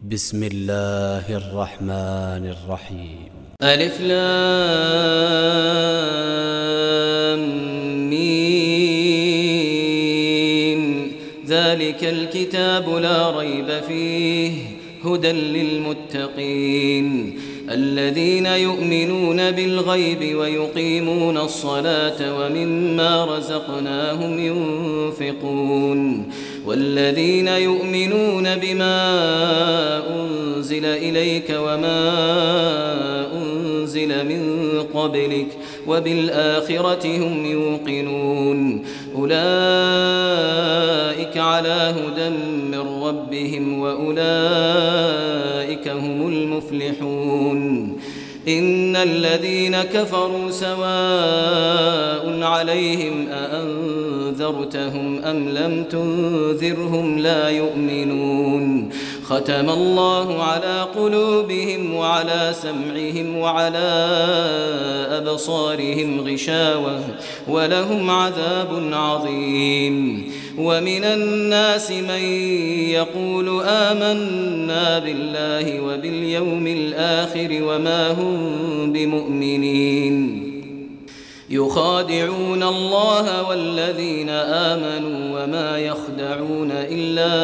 بسم الله الرحمن الرحيم. ألف لام ميم. ذلك الكتاب لا ريب فيه هدى للمتقين الذين يؤمنون بالغيب ويقيمون الصلاة ومما رزقناهم ينفقون والذين يؤمنون بما أنزل إليك وما أنزل من قبلك وبالآخرة هم يوقنون أولئك على هدى من ربهم وأولئك هم المفلحون. إن الذين كفروا سواء عليهم أأنذرتهم أم لم تنذرهم لا يؤمنون. ختم الله على قلوبهم وعلى سمعهم وعلى أبصارهم غشاوة ولهم عذاب عظيم. ومن الناس من يقول آمنا بالله وباليوم الآخر وما هم بمؤمنين يخادعون الله والذين آمنوا وما يخدعون إلا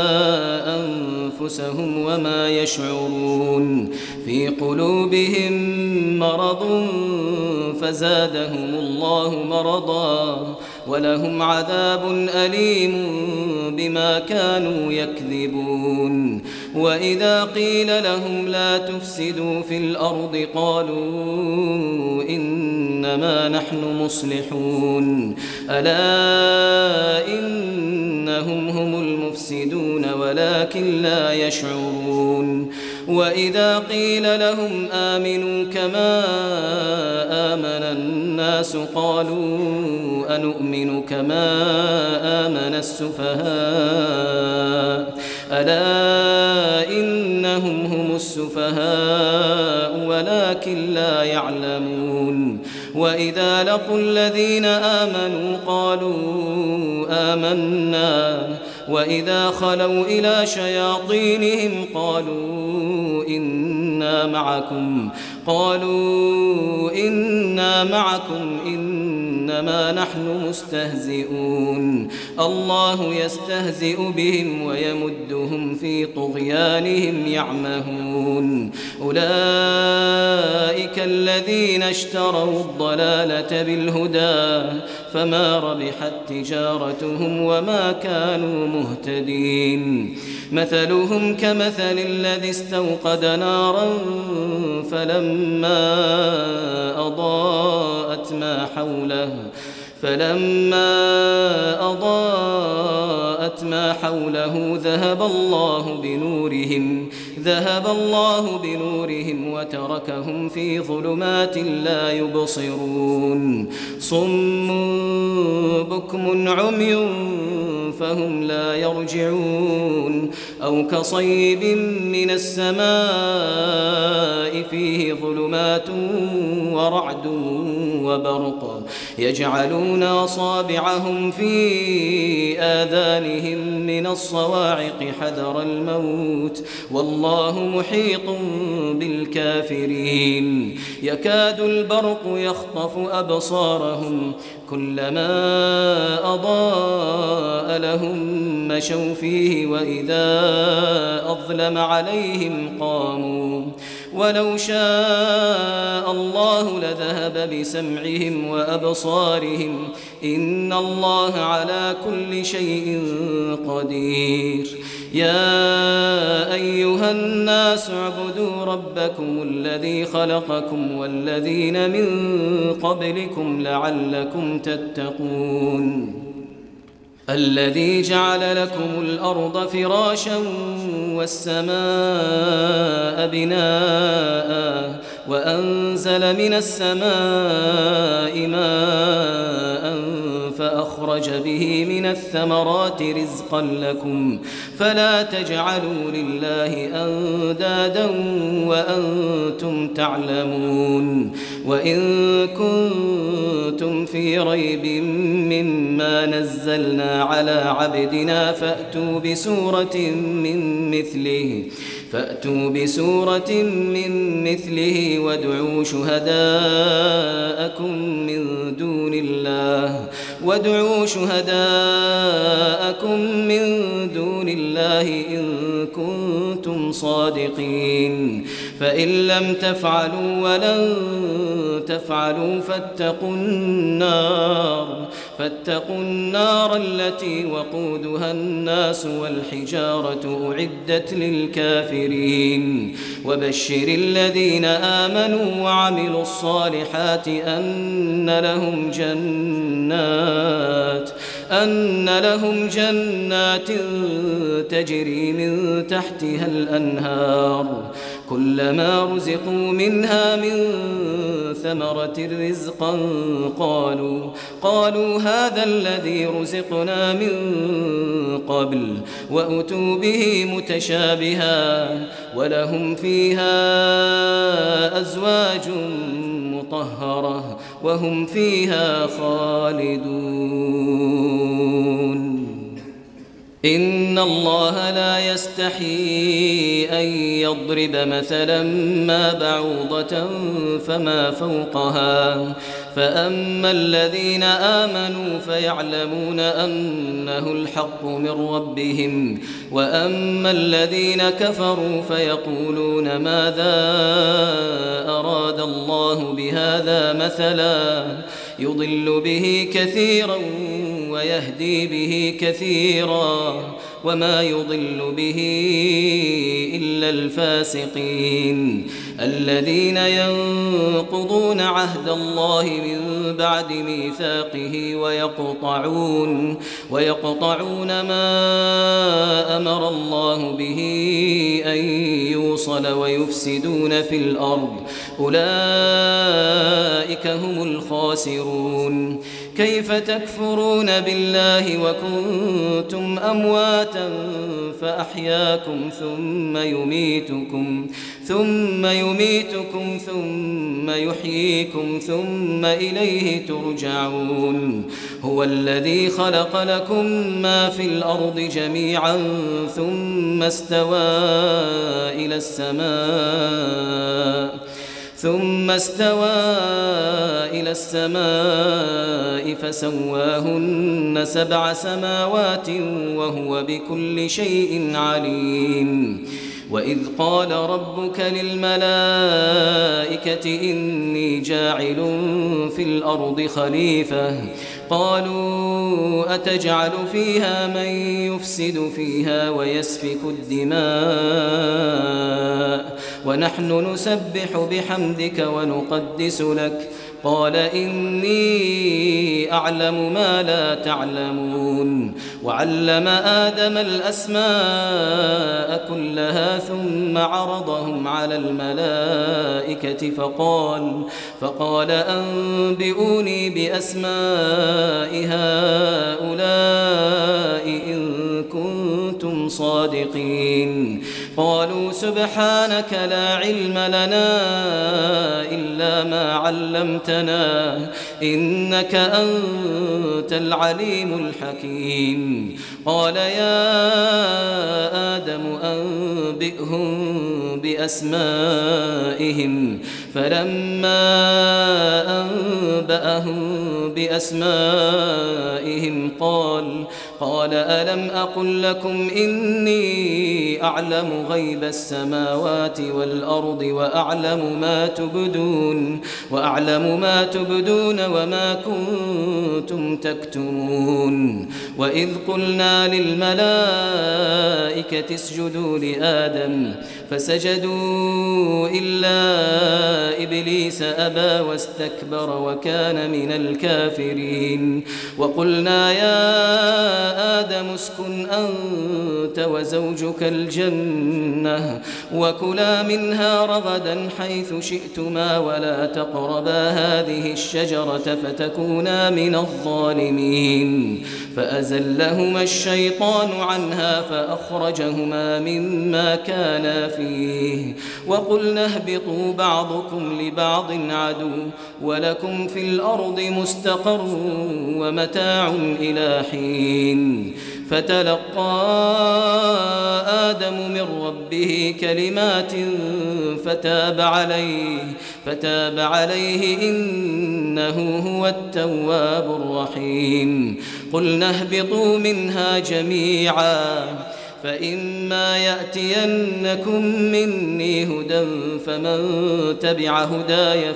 أنفسهم وما يشعرون. في قلوبهم مرض فزادهم الله مرضا ولهم عذاب أليم بما كانوا يكذبون. وإذا قيل لهم لا تفسدوا في الأرض قالوا إنما نحن مصلحون ألا إنهم هم المفسدون ولكن لا يشعرون. وإذا قيل لهم آمنوا كما آمن الناس قالوا أنؤمن كما آمن السفهاء ألا إنهم هم السفهاء ولكن لا يعلمون. وإذا لقوا الذين آمنوا قالوا آمنا وإذا خلوا إلى شياطينهم قالوا إنا معكم إنما نحن مستهزئون. الله يستهزئ بهم ويمدهم في طغيانهم يعمهون. أولئك الذين اشتروا الضلالة بالهدى فما ربحت تجارتهم وما كانوا مهتدين. مثلهم كمثل الذي استوقد نارا فلما أضاءت ما حوله ذهب الله بنورهم وتركهم في ظلمات لا يبصرون. صم بكم عمي فهم لا يرجعون. أو كصيب من السماء فيه ظلمات ورعد وبرق يجعلون أصابعهم في آذانهم من الصواعق حذر الموت والله محيط بالكافرين. يكاد البرق يخطف أبصارهم كلما أضاء لهم مشوا فيه وإذا أظلم عليهم قاموا ولو شاء الله لذهب بسمعهم وأبصارهم إن الله على كل شيء قدير. يا أيها الناس اعبدوا ربكم الذي خلقكم والذين من قبلكم لعلكم تتقون. الذي جعل لكم الأرض فراشا والسماء بناء وأنزل من السماء ماء فأخرج به من الثمرات رزقا لكم فلا تجعلوا لله أندادا وأنتم تعلمون. وإن كنتم في ريب مما نزلنا على عبدنا فأتوا بسورة من مثله فأتوا بسورة من مثله وادعوا شهداءكم من دون الله إن كنتم صادقين فإن لم تفعلوا ولن تفعلوا فاتقوا النار التي وقودها الناس والحجارة أعدت للكافرين وبشر الذين آمنوا وعملوا الصالحات أن لهم جنات تجري من تحتها الأنهار كلما رزقوا منها من ثمرة رزقا قالوا هذا الذي رزقنا من قبل وأتوا به متشابها ولهم فيها أزواج مطهرة وهم فيها خالدون إن الله لا يستحيي أن يضرب مثلا ما بعوضة فما فوقها فأما الذين آمنوا فيعلمون أنه الحق من ربهم وأما الذين كفروا فيقولون ماذا أراد الله بهذا مثلا يضل به كثيرا ويهدي به كثيرا وما يضل به إلا الفاسقين الذين ينقضون عهد الله من بعد ميثاقه ويقطعون ما أمر الله به أن يوصل ويفسدون في الأرض أولئك هم الخاسرون كيف تكفرون بالله وكنتم أمواتا فأحياكم ثم يميتكم ثم يحييكم ثم إليه ترجعون هو الذي خلق لكم ما في الأرض جميعا ثم استوى إلى السماء فسواهن 7 سماوات وهو بكل شيء عليم وإذ قال ربك للملائكة إني جاعل في الأرض خليفة قالوا أتجعل فيها من يفسد فيها ويسفك الدماء ونحن نسبح بحمدك ونقدس لك قال إني أعلم ما لا تعلمون وعلم آدم الأسماء كلها ثم عرضهم على الملائكة فقال أنبئوني بأسماء هؤلاء إن كنتم صادقين قالوا سبحانك لا علم لنا إلا ما علمتنا إنك أنت العليم الحكيم قال يا آدم أنبئهم بأسمائهم فلما أنبأهم بأسمائهم قال ألم أقل لكم إني أعلم غيب السماوات والأرض وأعلم ما تبدون وما كنتم تكتمون وإذ قلنا للملائكة اسجدوا لآدم فسجدوا إلا إبليس أبى واستكبر وكان من الكافرين وقلنا يا آدم اسكن أنت وزوجك الجنة وكلا منها رغدا حيث شئتما ولا تقربا هذه الشجرة فتكونا من الظالمين فأزلهما الشيطان عنها فأخرجهما مما كانا فيه وقلنا اهبطوا بعضكم لبعض عدو ولكم في الأرض مستقر ومتاع إلى حين فتلقى آدم من ربه كلمات فتاب عليه إنه هو التواب الرحيم. قلنا اهبطوا منها جميعا فإما يأتينكم مني هدى فمن تبع هداي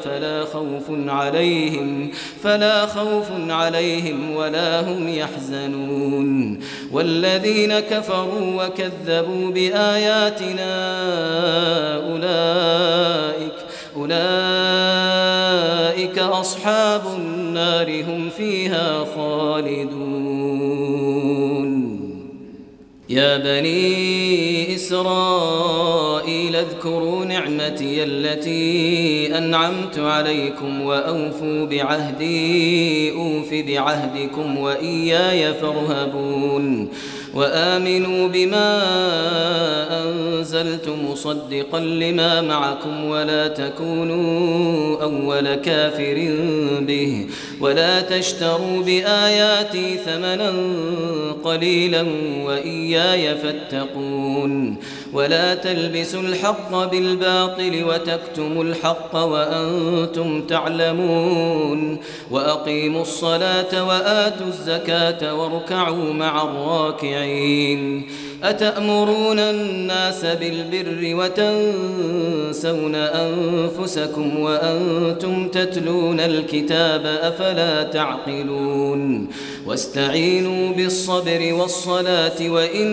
فلا خوف عليهم ولا هم يحزنون. والذين كفروا وكذبوا بآياتنا أولئك أصحاب النار هم فيها خالدون. يا بني إسرائيل اذكروا نعمتي التي أنعمت عليكم وأوفوا بعهدي أوف بعهدكم وإياي فارهبون. وآمنوا بما أنزلت مصدقا لما معكم ولا تكونوا أول كافر به ولا تشتروا بآياتي ثمنا قليلا وإياي فاتقون. ولا تلبسوا الحق بالباطل وتكتموا الحق وأنتم تعلمون. وأقيموا الصلاة وآتوا الزكاة واركعوا مع الراكعين. أتأمرون الناس بالبر وتنسون أنفسكم وأنتم تتلون الكتاب أفلا تعقلون. واستعينوا بالصبر والصلاة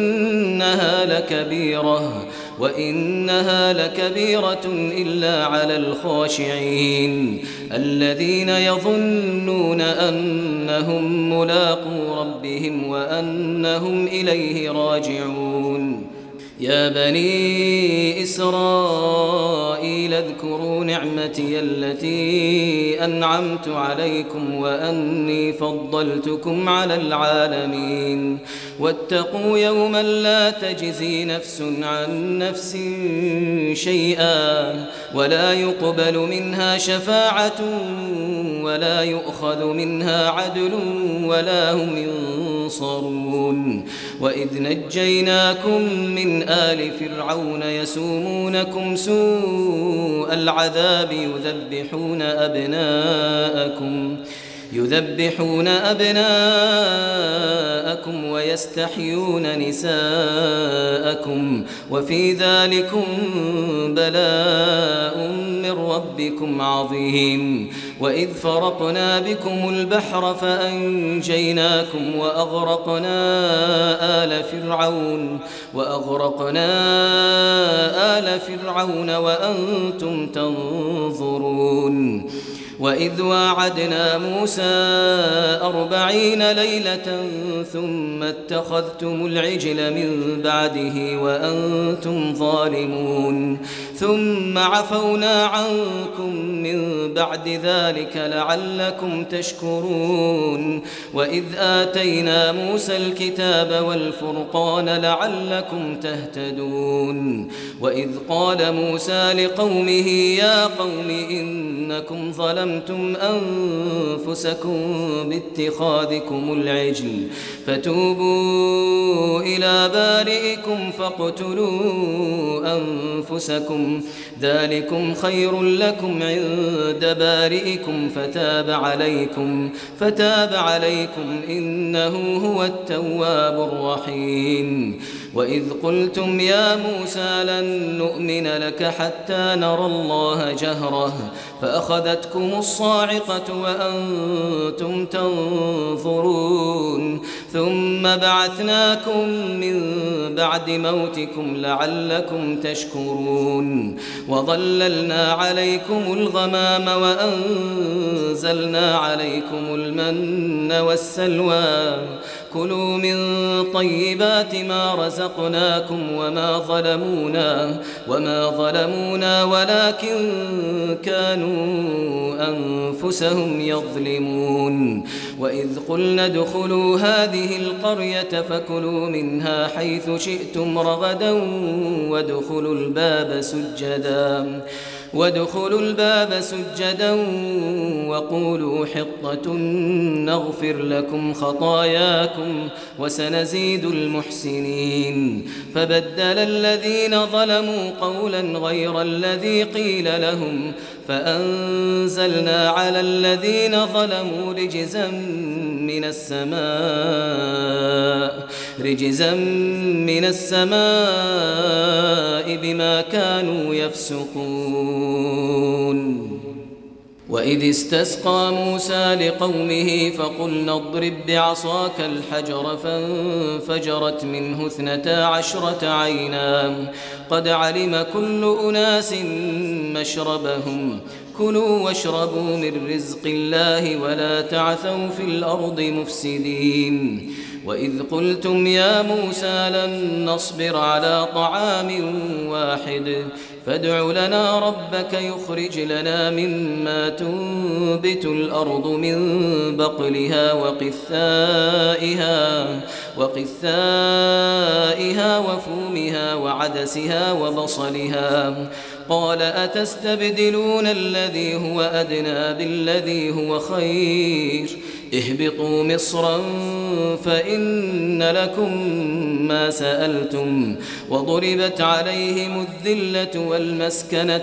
وإنها لكبيرة إلا على الخاشعين الذين يظنون أنهم ملاقو ربهم وأنهم إليه راجعون. يا بني إسرائيل اذكروا نعمتي التي أنعمت عليكم وأني فضلتكم على العالمين. واتقوا يوما لا تجزي نفس عن نفس شيئا ولا يقبل منها شفاعة ولا يؤخذ منها عدل ولا هم ينصرون. وإذ نجيناكم من آل فرعون يسومونكم سوء العذاب يذبحون أبناءكم ويستحيون نساءكم وفي ذلكم بلاء من ربكم عظيم. وإذ فرقنا بكم البحر فأنجيناكم وأغرقنا آل فرعون وأنتم تنظرون. وإذ واعدنا موسى 40 ليلة ثم اتخذتم العجل من بعده وأنتم ظالمون ثم عفونا عنكم من بعد ذلك لعلكم تشكرون. وإذ آتينا موسى الكتاب والفرقان لعلكم تهتدون. وإذ قال موسى لقومه يا قوم إنكم ظلمتم أنفسكم باتخاذكم العجل فتوبوا إلى بارئكم فاقتلوا أنفسكم ذلكم خير لكم عند بارئكم فتاب عليكم إنه هو التواب الرحيم. وإذ قلتم يا موسى لن نؤمن لك حتى نرى الله جهرة فأخذتكم الصاعقة وأنتم تنظرون ثم بعثناكم من بعد موتكم لعلكم تشكرون. وظللنا عليكم الغمام وأنزلنا عليكم المن والسلوى كلوا من طيبات ما رزقناكم وما ظلمونا ولكن كانوا أنفسهم يظلمون. وإذ قلنا ادخلوا هذه القرية فكلوا منها حيث شئتم رغدا وادخلوا الباب سجدا وقولوا حطة نغفر لكم خطاياكم وسنزيد المحسنين. فبدل الذين ظلموا قولا غير الذي قيل لهم فأنزلنا على الذين ظلموا رجزا من السماء بما كانوا يفسقون. وإذ استسقى موسى لقومه فقلنا اضرب بعصاك الحجر فانفجرت منه 12 عينا قد علم كل أناس مشربهم كلوا واشربوا من رزق الله ولا تعثوا في الأرض مفسدين. وإذ قلتم يا موسى لن نصبر على طعام واحد فادع لنا ربك يخرج لنا مما تنبت الأرض من بقلها وقثائها وفومها وعدسها وبصلها قال أتستبدلون الذي هو أدنى بالذي هو خير اهبطوا مصرا فإن لكم ما سألتم وضربت عليهم الذلة والمسكنة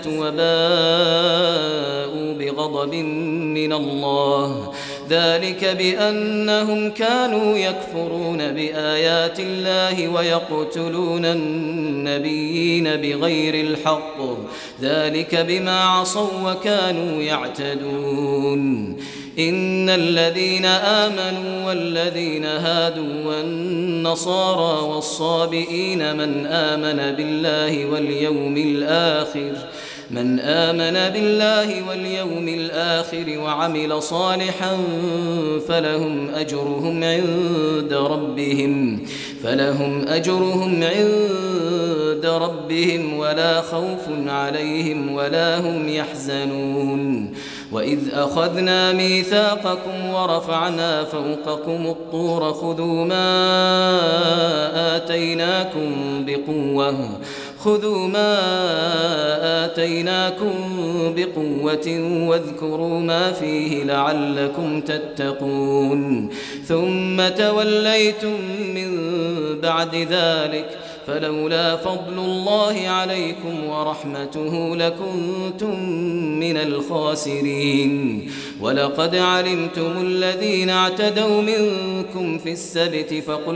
وباءوا بغضب من الله ذلك بأنهم كانوا يكفرون بآيات الله ويقتلون النبيين بغير الحق ذلك بما عصوا وكانوا يعتدون. إن الذين آمنوا والذين هادوا والنصارى والصابئين من آمن بالله واليوم الآخر وعمل صالحا فلهم أجرهم عند ربهم ولا خوف عليهم ولا هم يحزنون. وإذ أخذنا ميثاقكم ورفعنا فوقكم الطور خذوا ما آتيناكم بقوة واذكروا ما فيه لعلكم تتقون ثم توليتم من بعد ذلك فلولا فضل الله عليكم ورحمته لكنتم من الخاسرين. ولقد علمتم الذين اعتدوا منكم في السبت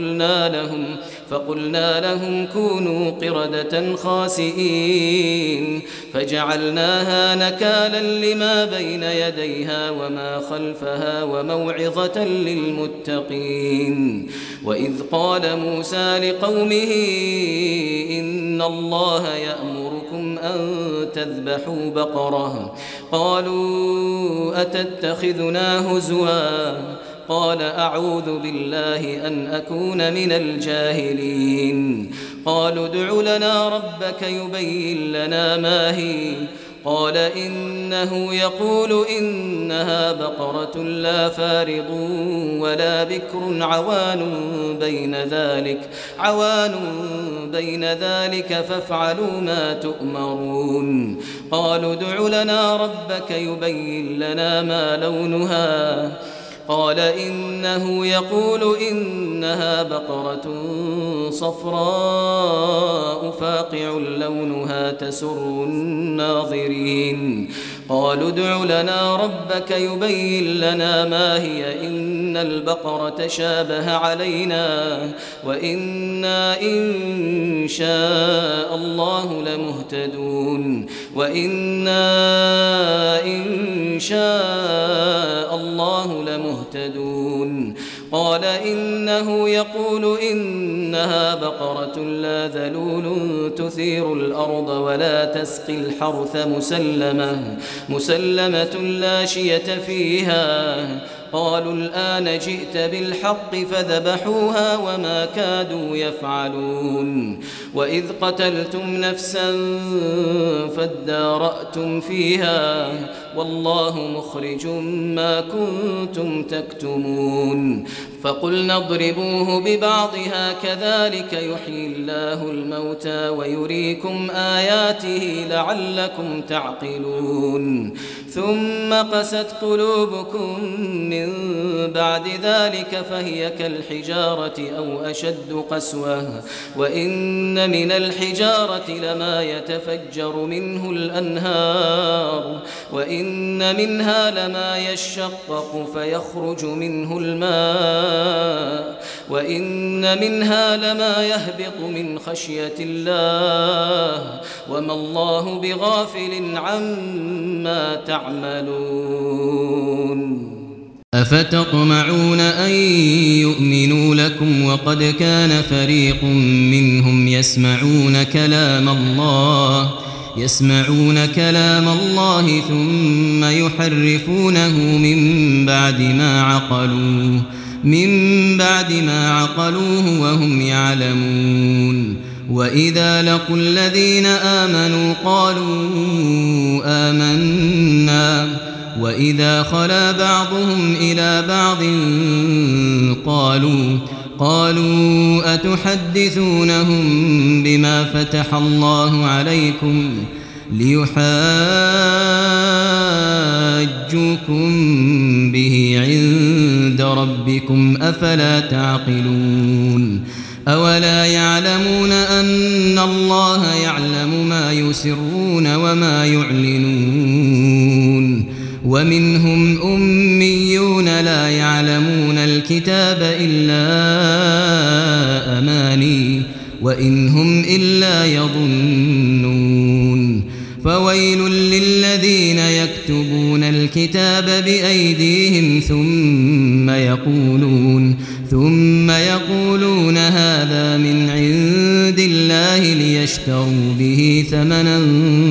فقلنا لهم كونوا قردة خاسئين فجعلناها نكالا لما بين يديها وما خلفها وموعظة للمتقين. وإذ قال موسى لقومه إن الله يأمركم أن تذبحوا بقرة قالوا أتتخذنا هزوا قال أعوذ بالله أن أكون من الجاهلين. قالوا ادع لنا ربك يبين لنا ما هي قال إنه يقول إنها بقرة لا فارض ولا بكر عوان بين ذلك فافعلوا ما تؤمرون. قالوا ادع لنا ربك يبين لنا ما لونها قال إنه يقول إنها بقرة صفراء فاقع لونها تسر الناظرين. قالوا ادع لنا ربك يبين لنا ما هي إن البقرة شابه علينا وإنا إن شاء الله لمهتدون. قال إنه يقول إنها بقرة لا ذلول تثير الأرض ولا تسقي الحرث مسلمة لا شية فيها. قالوا الآن جئت بالحق فذبحوها وما كادوا يفعلون. وإذ قتلتم نفسا فادارأتم فيها والله مخرج ما كنتم تكتمون. فقلنا اضربوه ببعضها كذلك يحيي الله الموتى ويريكم آياته لعلكم تعقلون ثم قست قلوبكم من بعد ذلك فهي كالحجارة أو أشد قسوة وإن من الحجارة لما يتفجر منه الأنهار وإن منها لما يشقق فيخرج منه الماء وإن منها لما يهبط من خشية الله وما الله بغافل عما تعملون أفتطمعون أن يؤمنوا لكم وقد كان فريق منهم يسمعون كلام الله ثم يحرفونه من بعد ما عقلوه وهم يعلمون وإذا لقوا الذين آمنوا قالوا آمنا وإذا خلا بعضهم إلى بعض قالوا أتحدثونهم بما فتح الله عليكم ليحاجوكم به عند ربكم أفلا تعقلون أولا يعلمون أن الله يعلم ما يسرون وما يعلنون ومنهم أميون لا يعلمون الكتاب إلا أماني وإن هم إلا يظنون فويل للذين يكتبون الكتاب بأيديهم ثم يقولون هذا من عند الله ليشتروا به ثمنا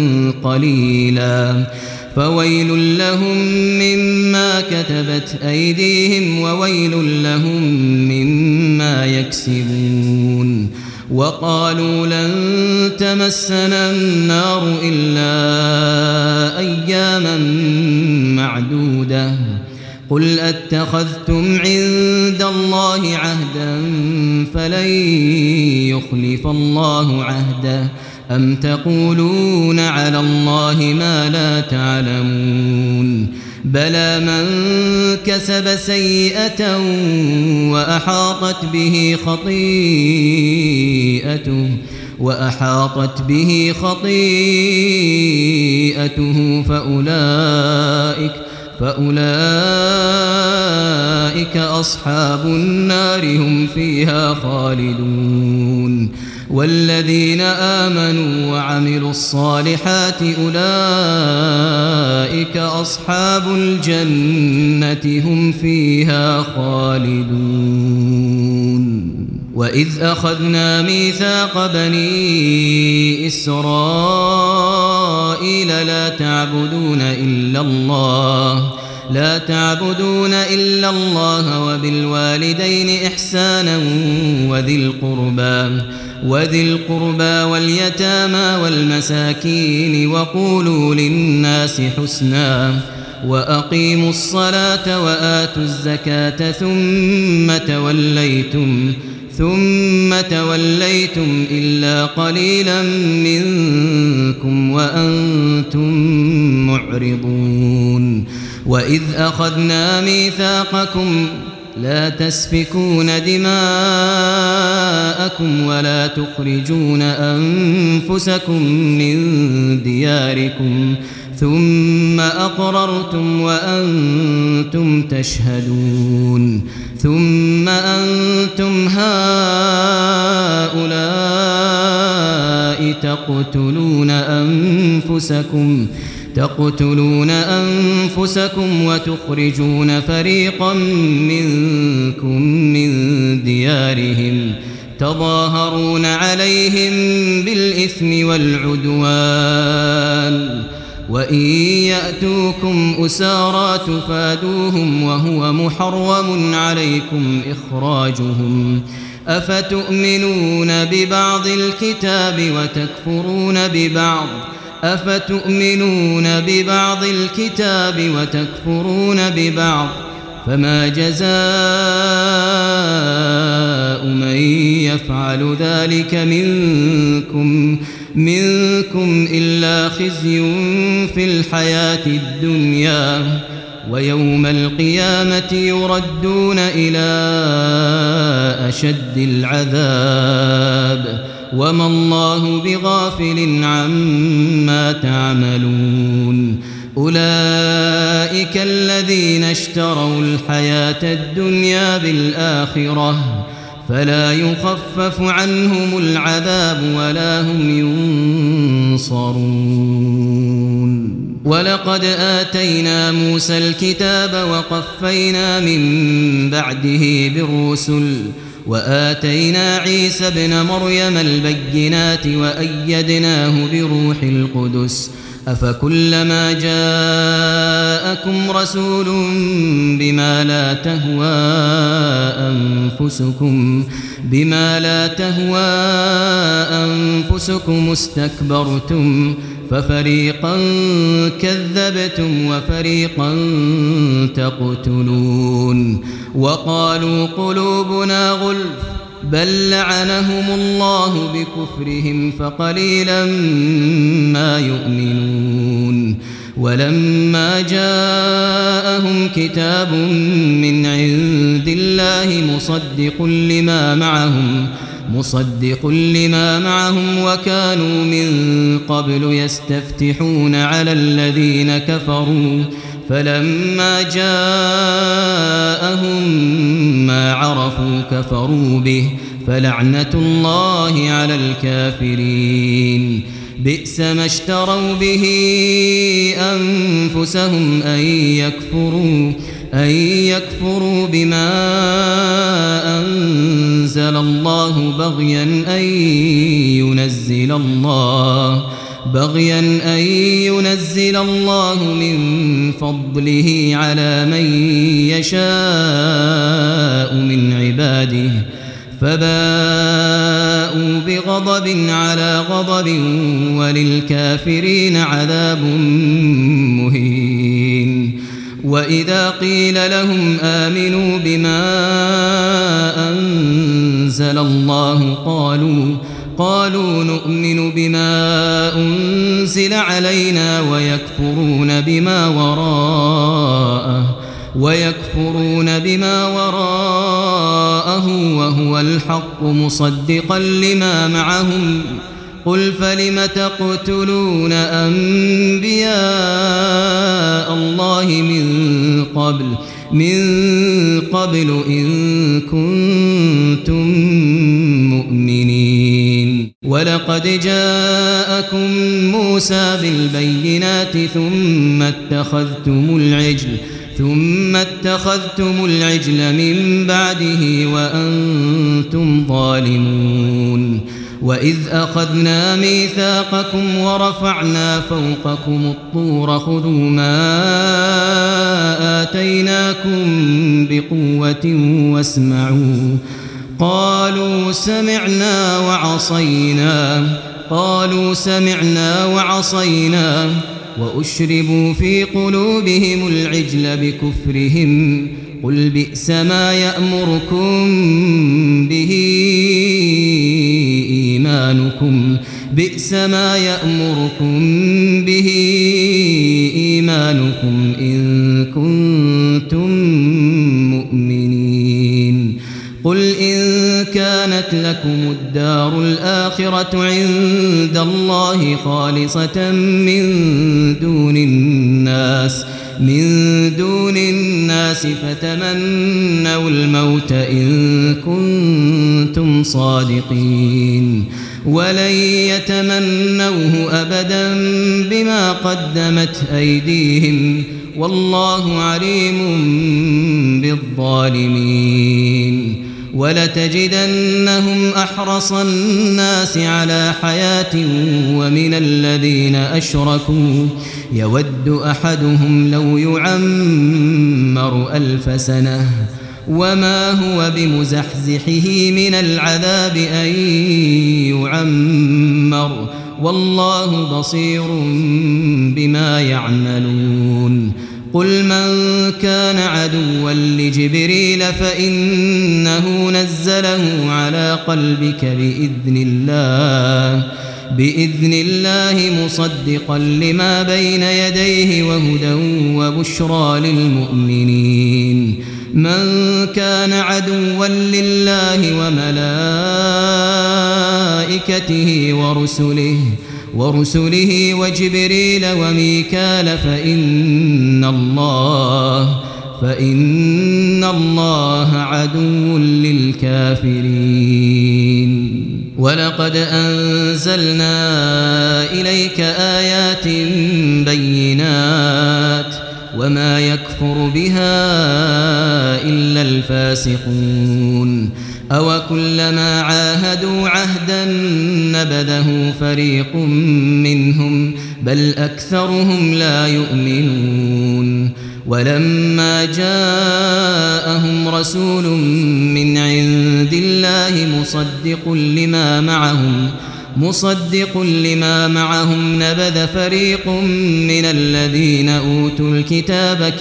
قليلا فويل لهم مما كتبت أيديهم وويل لهم مما يكسبون وقالوا لن تمسنا النار إلا أياما معدودة قل أتخذتم عند الله عهدا فلن يخلف الله عهده أم تقولون على الله ما لا تعلمون بلى من كسب سيئة وأحاطت به خطيئته فأولئك أصحاب النار هم فيها خالدون والذين آمنوا وعملوا الصالحات أولئك أصحاب الجنة هم فيها خالدون وإذ أخذنا ميثاق بني إسرائيل لا تعبدون إلا الله وبالوالدين إحسانا وذي القربى واليتامى والمساكين وقولوا للناس حسنا وأقيموا الصلاة وآتوا الزكاة ثم توليتم إلا قليلا منكم وأنتم معرضون وإذ أخذنا ميثاقكم لا تسفكون دماءكم ولا تخرجون أنفسكم من دياركم ثم أقررتم وأنتم تشهدون ثم أنتم هؤلاء تقتلون أنفسكم وتخرجون فريقا منكم من ديارهم تظاهرون عليهم بالإثم والعدوان وإن يأتوكم أسارى تفادوهم وهو محرم عليكم إخراجهم أفتؤمنون ببعض الكتاب وتكفرون ببعض فما جزاء من يفعل ذلك منكم إلا خزي في الحياة الدنيا ويوم القيامة يردون إلى أشد العذاب وما الله بغافل عما تعملون أولئك الذين اشتروا الحياة الدنيا بالآخرة فلا يخفف عنهم العذاب ولا هم ينصرون ولقد آتينا موسى الكتاب وقفينا من بعده بالرسل وآتينا عيسى ابن مريم البينات وأيدناه بروح القدس أفكلما جاءكم رسول بما لا تهوى أنفسكم استكبرتم ففريقا كذبتم وفريقا تقتلون وقالوا قلوبنا غلف بل لعنهم الله بكفرهم فقليلا ما يؤمنون ولما جاءهم كتاب من عند الله مصدق لما معهم وكانوا من قبل يستفتحون على الذين كفروا فلما جاءهم ما عرفوا كفروا به فلعنة الله على الكافرين بئس ما اشتروا به أنفسهم أن يكفروا بما أنزل الله بغيا أن ينزل الله من فضله على من يشاء من عباده فباءوا بغضب على غضب وللكافرين عذاب مهين وإذا قيل لهم آمنوا بما أنزل الله قالوا نؤمن بما أنزل علينا ويكفرون بما وراءه وهو الحق مصدقا لما معهم قل فلم تقتلون أنبياء الله من قبل إن كنتم مؤمنين ولقد جاءكم موسى بالبينات ثم اتخذتم العجل من بعده وأنتم ظالمون وإذ أخذنا ميثاقكم ورفعنا فوقكم الطور خذوا ما آتيناكم بقوة واسمعوا قالوا سمعنا وعصينا وأشربوا في قلوبهم العجل بكفرهم قل بئس ما يأمركم به إيمانكم إن كنتم مؤمنين قل إن كانت لكم الدار الآخرة عند الله خالصة من دون الناس فتمنوا الموت إن كنتم صادقين ولن يتمنوه أبدا بما قدمت أيديهم والله عليم بالظالمين ولتجدنهم أحرص الناس على حياة ومن الذين أشركوا يود أحدهم لو يعمر 1000 سنة وما هو بمزحزحه من العذاب أن يعمر والله بصير بما يعملون قل من كان عدوا لجبريل فإنه نزله على قلبك بإذن الله مصدقا لما بين يديه وهدى وبشرى للمؤمنين من كان عدوا لله وملائكته ورسله وجبريل وميكال فإن الله عدو للكافرين ولقد أنزلنا إليك آيات بينات وما يكفر بها إلا الفاسقون أوكلما عاهدوا عهدا نبذه فريق منهم بل أكثرهم لا يؤمنون ولما جاءهم رسول من عند الله مصدق لما معهم نبذ فريق من الذين أوتوا الكتاب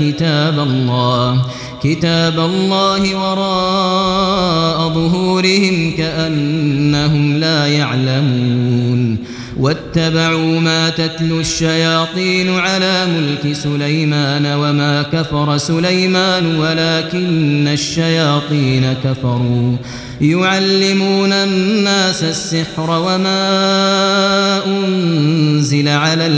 كتاب الله وراء ظهورهم كأنهم لا يعلمون واتبعوا ما تتلو الشياطين على ملك سليمان وما كفر سليمان ولكن الشياطين كفروا يعلمون الناس السحر وما أنزل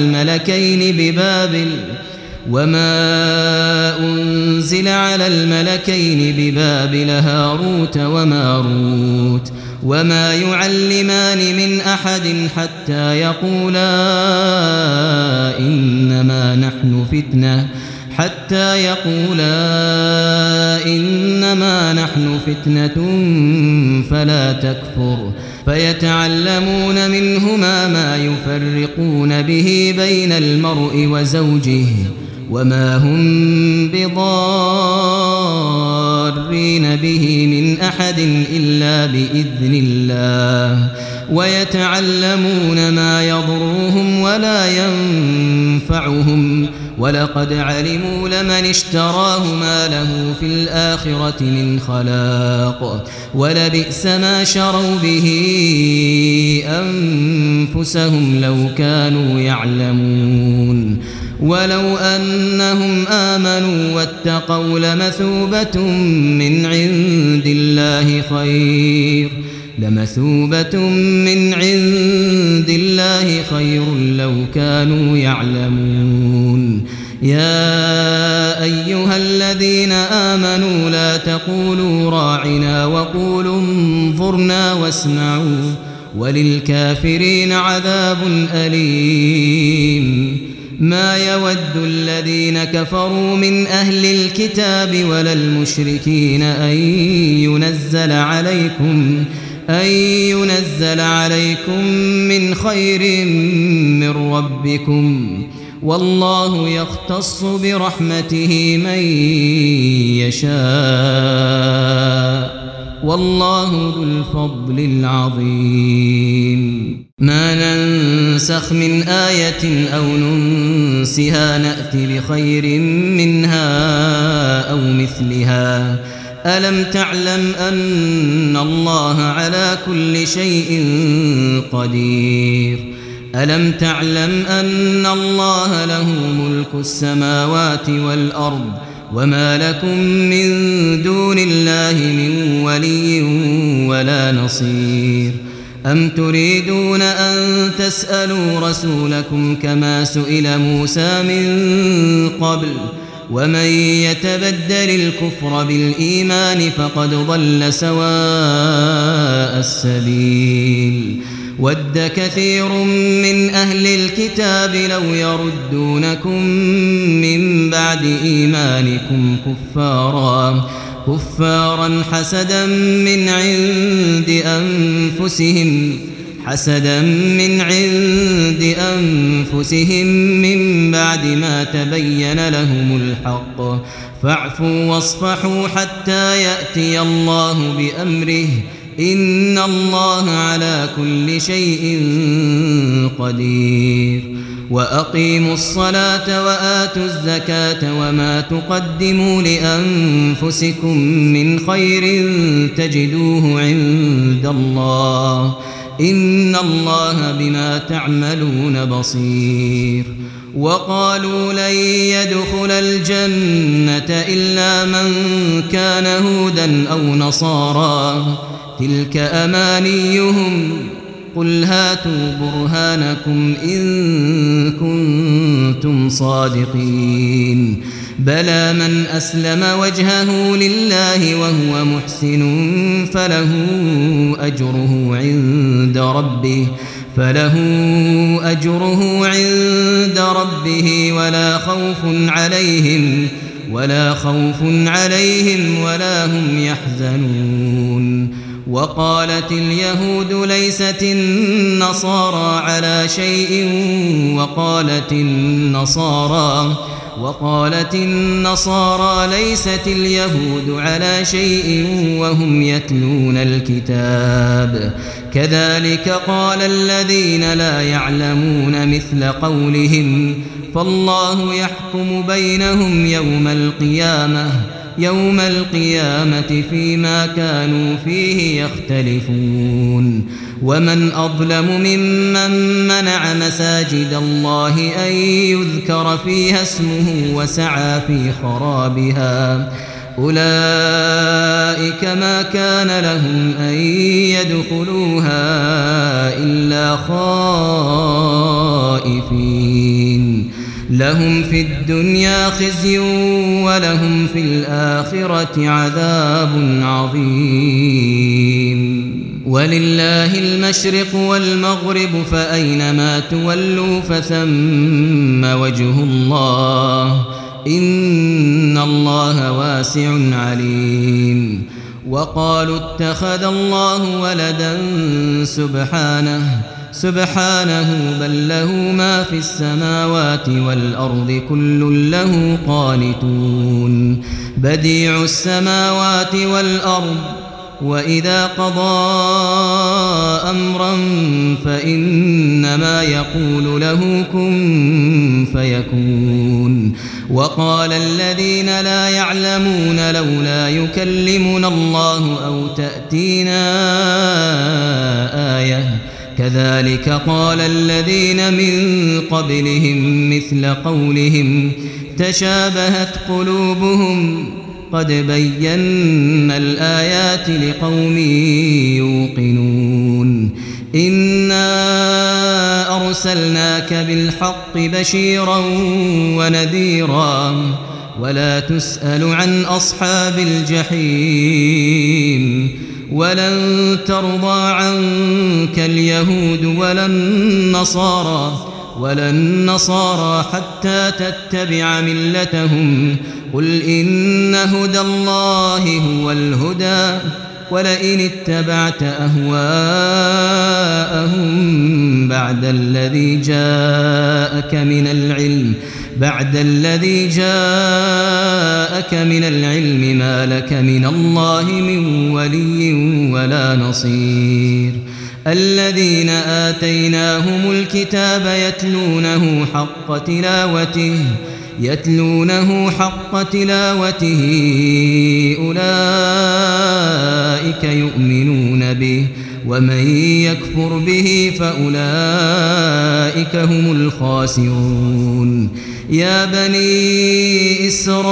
على الملكين ببابل هاروت وماروت وما يعلمان من أحد حتى يقولا إنما نحن فتنة فلا تكفر فيتعلمون منهما ما يفرقون به بين المرء وزوجه وما هم بضارين به من أحد إلا بإذن الله ويتعلمون ما يضرهم ولا ينفعهم ولقد علموا لمن اشتراه ما له في الآخرة من خلاق ولبئس ما شروا به أنفسهم لو كانوا يعلمون ولو أنهم آمنوا واتقوا لمثوبة من عند الله خير لو كانوا يعلمون يا أيها الذين آمنوا لا تقولوا راعنا وقولوا انظرنا واسمعوا وللكافرين عذاب أليم ما يود الذين كفروا من أهل الكتاب ولا المشركين أن ينزل عليكم من خير من ربكم والله يختص برحمته من يشاء والله ذو الفضل العظيم ما ننسخ من آية أو ننسها نأتي بخير منها أو مثلها ألم تعلم أن الله على كل شيء قدير ألم تعلم أن الله له ملك السماوات والأرض وما لكم من دون الله من ولي ولا نصير أم تريدون أن تسألوا رسولكم كما سئل موسى من قبل ومن يتبدل الكفر بالإيمان فقد ضل سواء السبيل ود كثير من أهل الكتاب لو يردونكم من بعد إيمانكم كفارا حسدا من عند أنفسهم من بعد ما تبين لهم الحق فاعفوا واصفحوا حتى يأتي الله بأمره إن الله على كل شيء قدير وأقيموا الصلاة وآتوا الزكاة وما تقدموا لأنفسكم من خير تجدوه عند الله إن الله بما تعملون بصير وقالوا لن يدخل الجنة إلا من كان هودا أو نصارى تلك أمانيهم قل هاتوا برهانكم إن كنتم صادقين بلى من أسلم وجهه لله وهو محسن فله أجره عند ربه ولا خوف عليهم ولا هم يحزنون وقالت اليهود ليست النصارى على شيء وقالت النصارى ليست اليهود على شيء وهم يتلون الكتاب كذلك قال الذين لا يعلمون مثل قولهم فالله يحكم بينهم يوم القيامة فيما كانوا فيه يختلفون ومن أظلم ممن منع مساجد الله أن يذكر فيها اسمه وسعى في خرابها أولئك ما كان لهم أن يدخلوها إلا خائفين لهم في الدنيا خزي ولهم في الآخرة عذاب عظيم ولله المشرق والمغرب فأينما تولوا فثم وجه الله إن الله واسع عليم وقالوا اتخذ الله ولدا سبحانه بل له ما في السماوات والأرض كل له قانتون بديع السماوات والأرض وإذا قضى أمرا فإنما يقول له كن فيكون وقال الذين لا يعلمون لولا يكلمنا الله أو تأتينا آية كذلك قال الذين من قبلهم مثل قولهم تشابهت قلوبهم قد بينا الآيات لقوم يوقنون إنا أرسلناك بالحق بشيرا ونذيرا ولا تسأل عن أصحاب الجحيم ولن ترضى عنك اليهود ولا النصارى حتى تتبع ملتهم قل إن هدى الله هو الهدى ولئن اتبعت أهواءهم بعد الذي جاءك من العلم ما لك من الله من ولي ولا نصير الذين آتيناهم الكتاب يتلونه حق تلاوته أولئك يؤمنون به ومن يكفر به فأولئك هم الخاسرون يا بني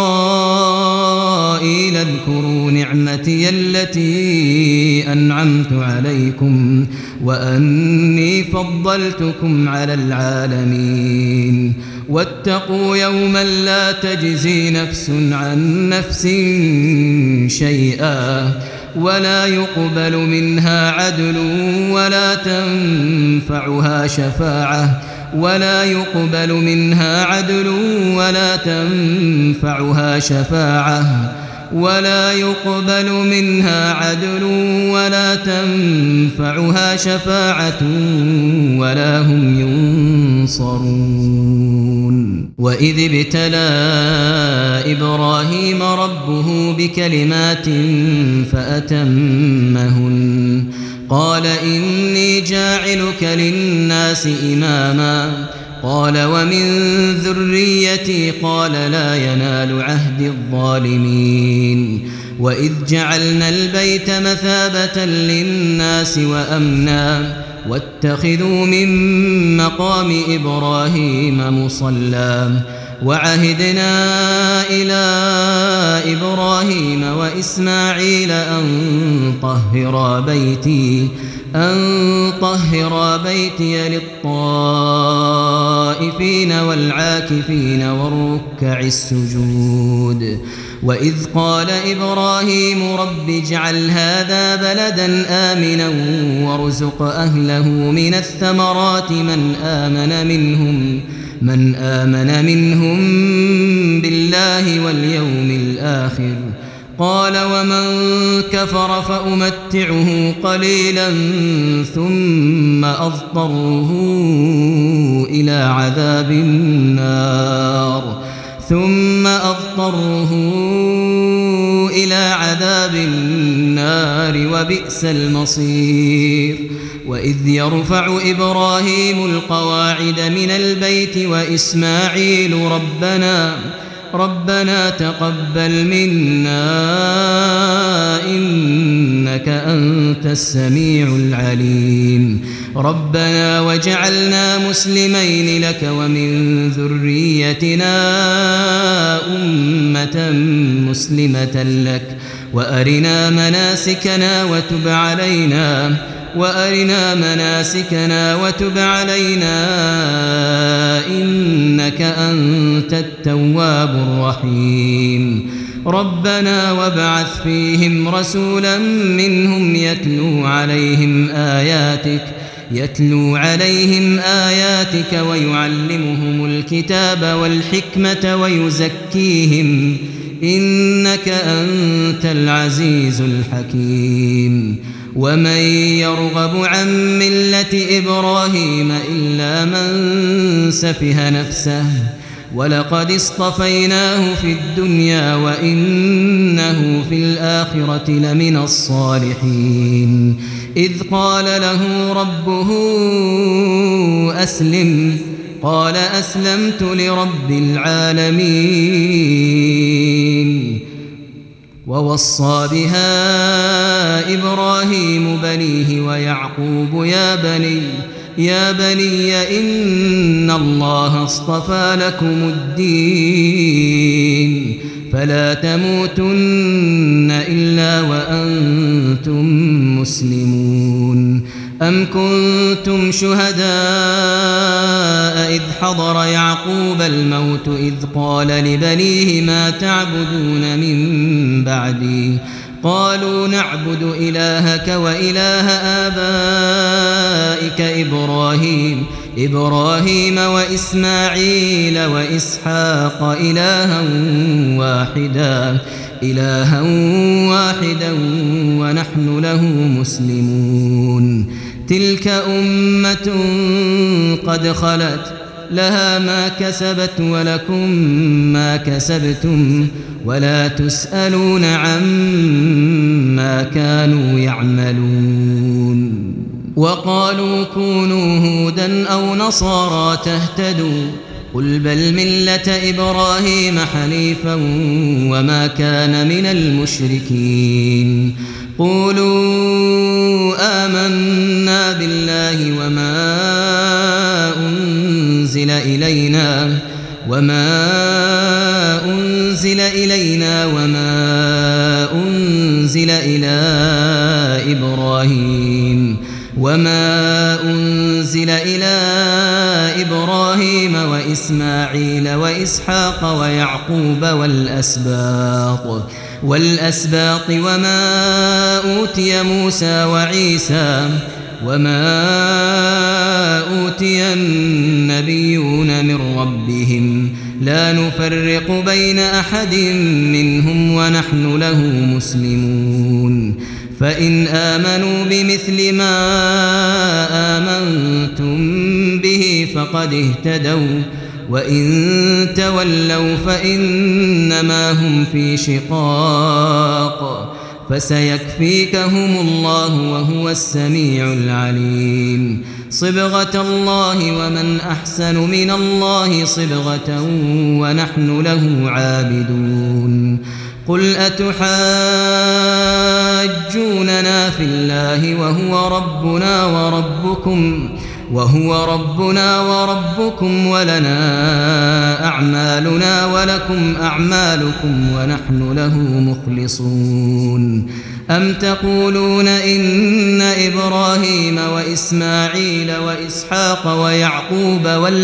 إسرائيل اذكروا نعمتي التي أنعمت عليكم وأني فضلتكم على العالمين واتقوا يوما لا تجزي نفس عن نفس شيئا ولا يقبل منها عدل ولا تنفعها شفاعة ولا هم ينصرون. وإذ ابتلى إبراهيم ربه بكلمات فأتمهن قال إني جاعلك للناس إماما قال ومن ذريتي قال لا ينال عهد الظالمين وإذ جعلنا البيت مثابة للناس وأمنا واتخذوا من مقام إبراهيم مصلى وعهدنا إلى إبراهيم وإسماعيل أن طهرا بيتي للطائفين والعاكفين والركع السجود وإذ قال إبراهيم رب اجعل هذا بلدا آمنا وارزق أهله من الثمرات من آمن منهم بالله واليوم الآخر قال ومن كفر فأمتعه قليلا ثم أضطره إلى عذاب النار وبئس المصير وإذ يرفع إبراهيم القواعد من البيت وإسماعيل ربنا تقبل منا إنك أنت السميع العليم ربنا وجعلنا مسلمين لك ومن ذريتنا أمة مسلمة لك وأرنا مناسكنا وتب علينا إنك أنت التواب الرحيم ربنا وابعث فيهم رسولا منهم يتلو عليهم آياتك ويعلمهم الكتاب والحكمة ويزكيهم إنك أنت العزيز الحكيم ومن يرغب عن ملة إبراهيم إلا من سفه نفسه ولقد اصطفيناه في الدنيا وإنه في الآخرة لمن الصالحين إذ قال له ربه أسلم قال أسلمت لرب العالمين ووصى بها إبراهيم بنيه ويعقوب يا بني إن الله اصطفى لكم الدين فلا تموتن إلا وأنتم مسلمون أم كنتم شهداء إذ حضر يعقوب الموت إذ قال لبنيه ما تعبدون من بعدي قالوا نعبد إلهك وإله آبائك إبراهيم وإسماعيل وإسحاق إلها واحدا ونحن له مسلمون تلك أمة قد خلت لها ما كسبت ولكم ما كسبتم ولا تسألون عما كانوا يعملون وقالوا كونوا هودا أو نصارى تهتدوا قل بل ملة إبراهيم حنيفا وما كان من المشركين قولوا آمنا بالله وما أنزل إلينا وما أنزل إلى إبراهيم وإسماعيل وإسحاق ويعقوب والأسباط وما أوتي موسى وعيسى وما أوتي النبيون من ربهم لا نفرق بين أحد منهم ونحن له مسلمون فإن آمنوا بمثل ما آمنتم به فقد اهتدوا وإن تولوا فإنما هم في شقاق فسيكفيكهم الله وهو السميع العليم صبغة الله ومن أحسن من الله صبغة ونحن له عابدون قل أتحاجوننا في الله وهو ربنا وربكم ولنا أعمالنا ولكم أعمالكم ونحن له مخلصون أم تقولون إن إبراهيم وإسماعيل وإسحاق ويعقوب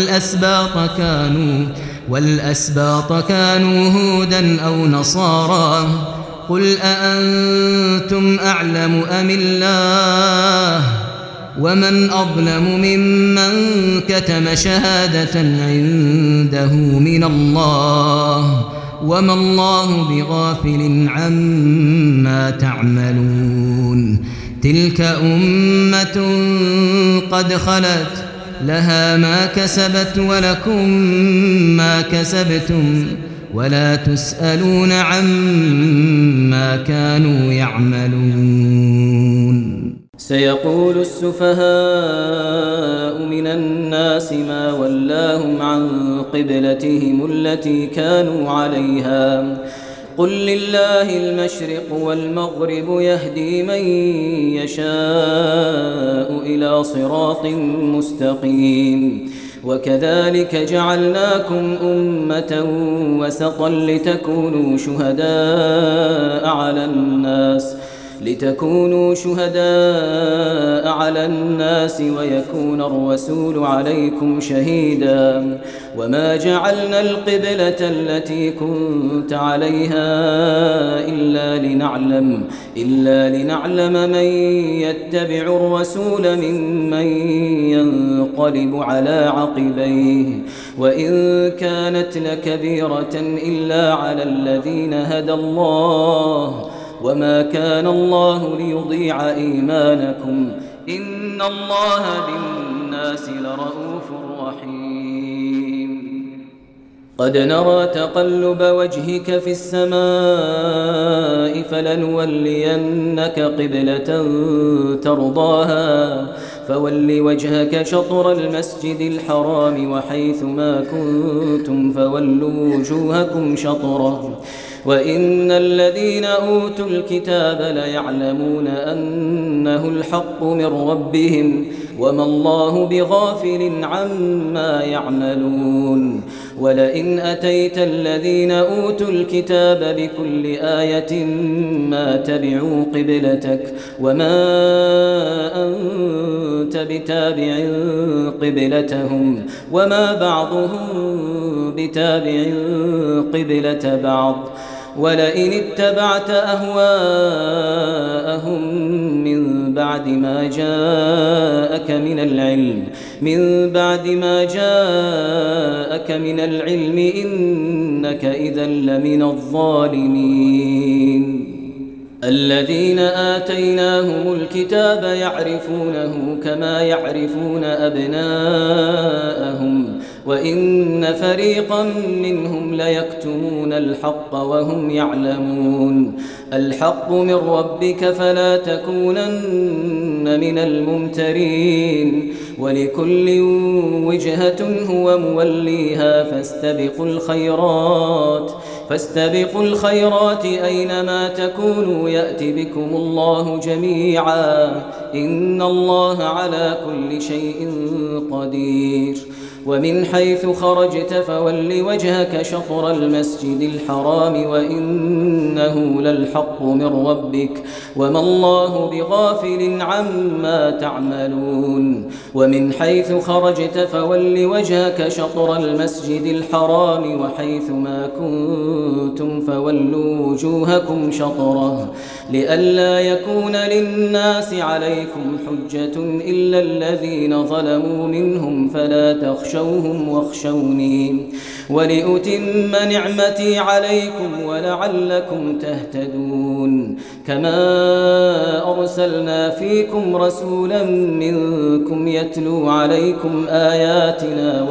والأسباط كانوا هودا أو نصارى قل أأنتم أعلم أم الله ومن أظلم ممن كتم شهادة عنده من الله وما الله بغافل عما تعملون تلك أمة قد خلت لها ما كسبت ولكم ما كسبتم ولا تسألون عما كانوا يعملون سيقول السفهاء من الناس ما ولاهم عن قبلتهم التي كانوا عليها قل لله المشرق والمغرب يهدي من يشاء إلى صراط مستقيم وكذلك جعلناكم أمة وسطا لتكونوا شهداء على الناس ويكون الرسول عليكم شهيدا وما جعلنا القبلة التي كنت عليها إلا لنعلم من يتبع الرسول ممن ينقلب على عقبيه وإن كانت لكبيرة إلا على الذين هدى الله وما كان الله ليضيع إيمانكم إن الله بالناس لرءوف رحيم قد نرى تقلب وجهك في السماء فلنولينك قبلة ترضاها فول وجهك شطر المسجد الحرام وحيث ما كنتم فولوا وجوهكم شطره وإن الذين أوتوا الكتاب ليعلمون أنه الحق من ربهم وما الله بغافل عما يعملون ولئن أتيت الذين أوتوا الكتاب بكل آية ما تبعوا قبلتك وما أنت بتابع قبلتهم وما بعضهم بتابع قبلة بعض ولئن اتبعت أهواءهم من بعد ما جاءك من العلم إنك إذا لمن الظالمين الذين آتيناهم الكتاب يعرفونه كما يعرفون أبناءهم وإن فريقا منهم ليكتمون الحق وهم يعلمون الحق من ربك فلا تكونن من الممترين ولكل وجهة هو موليها فاستبقوا الخيرات أينما تكونوا يأتي بكم الله جميعا إن الله على كل شيء قدير ومن حيث خرجت فول وجهك شطر المسجد الحرام وإنه للحق من ربك وما الله بغافل عما تعملون ومن حيث خرجت فول وجهك شطر المسجد الحرام وحيث ما كنتم فولوا وجوهكم شطره لئلا يكون للناس عليكم حجة إلا الذين ظلموا منهم فلا تخشوهم فاخشوهم واخشوني ولأتم نعمتي عليكم ولعلكم تهتدون. كما أرسلنا فيكم رسولا منكم يتلو عليكم آياتنا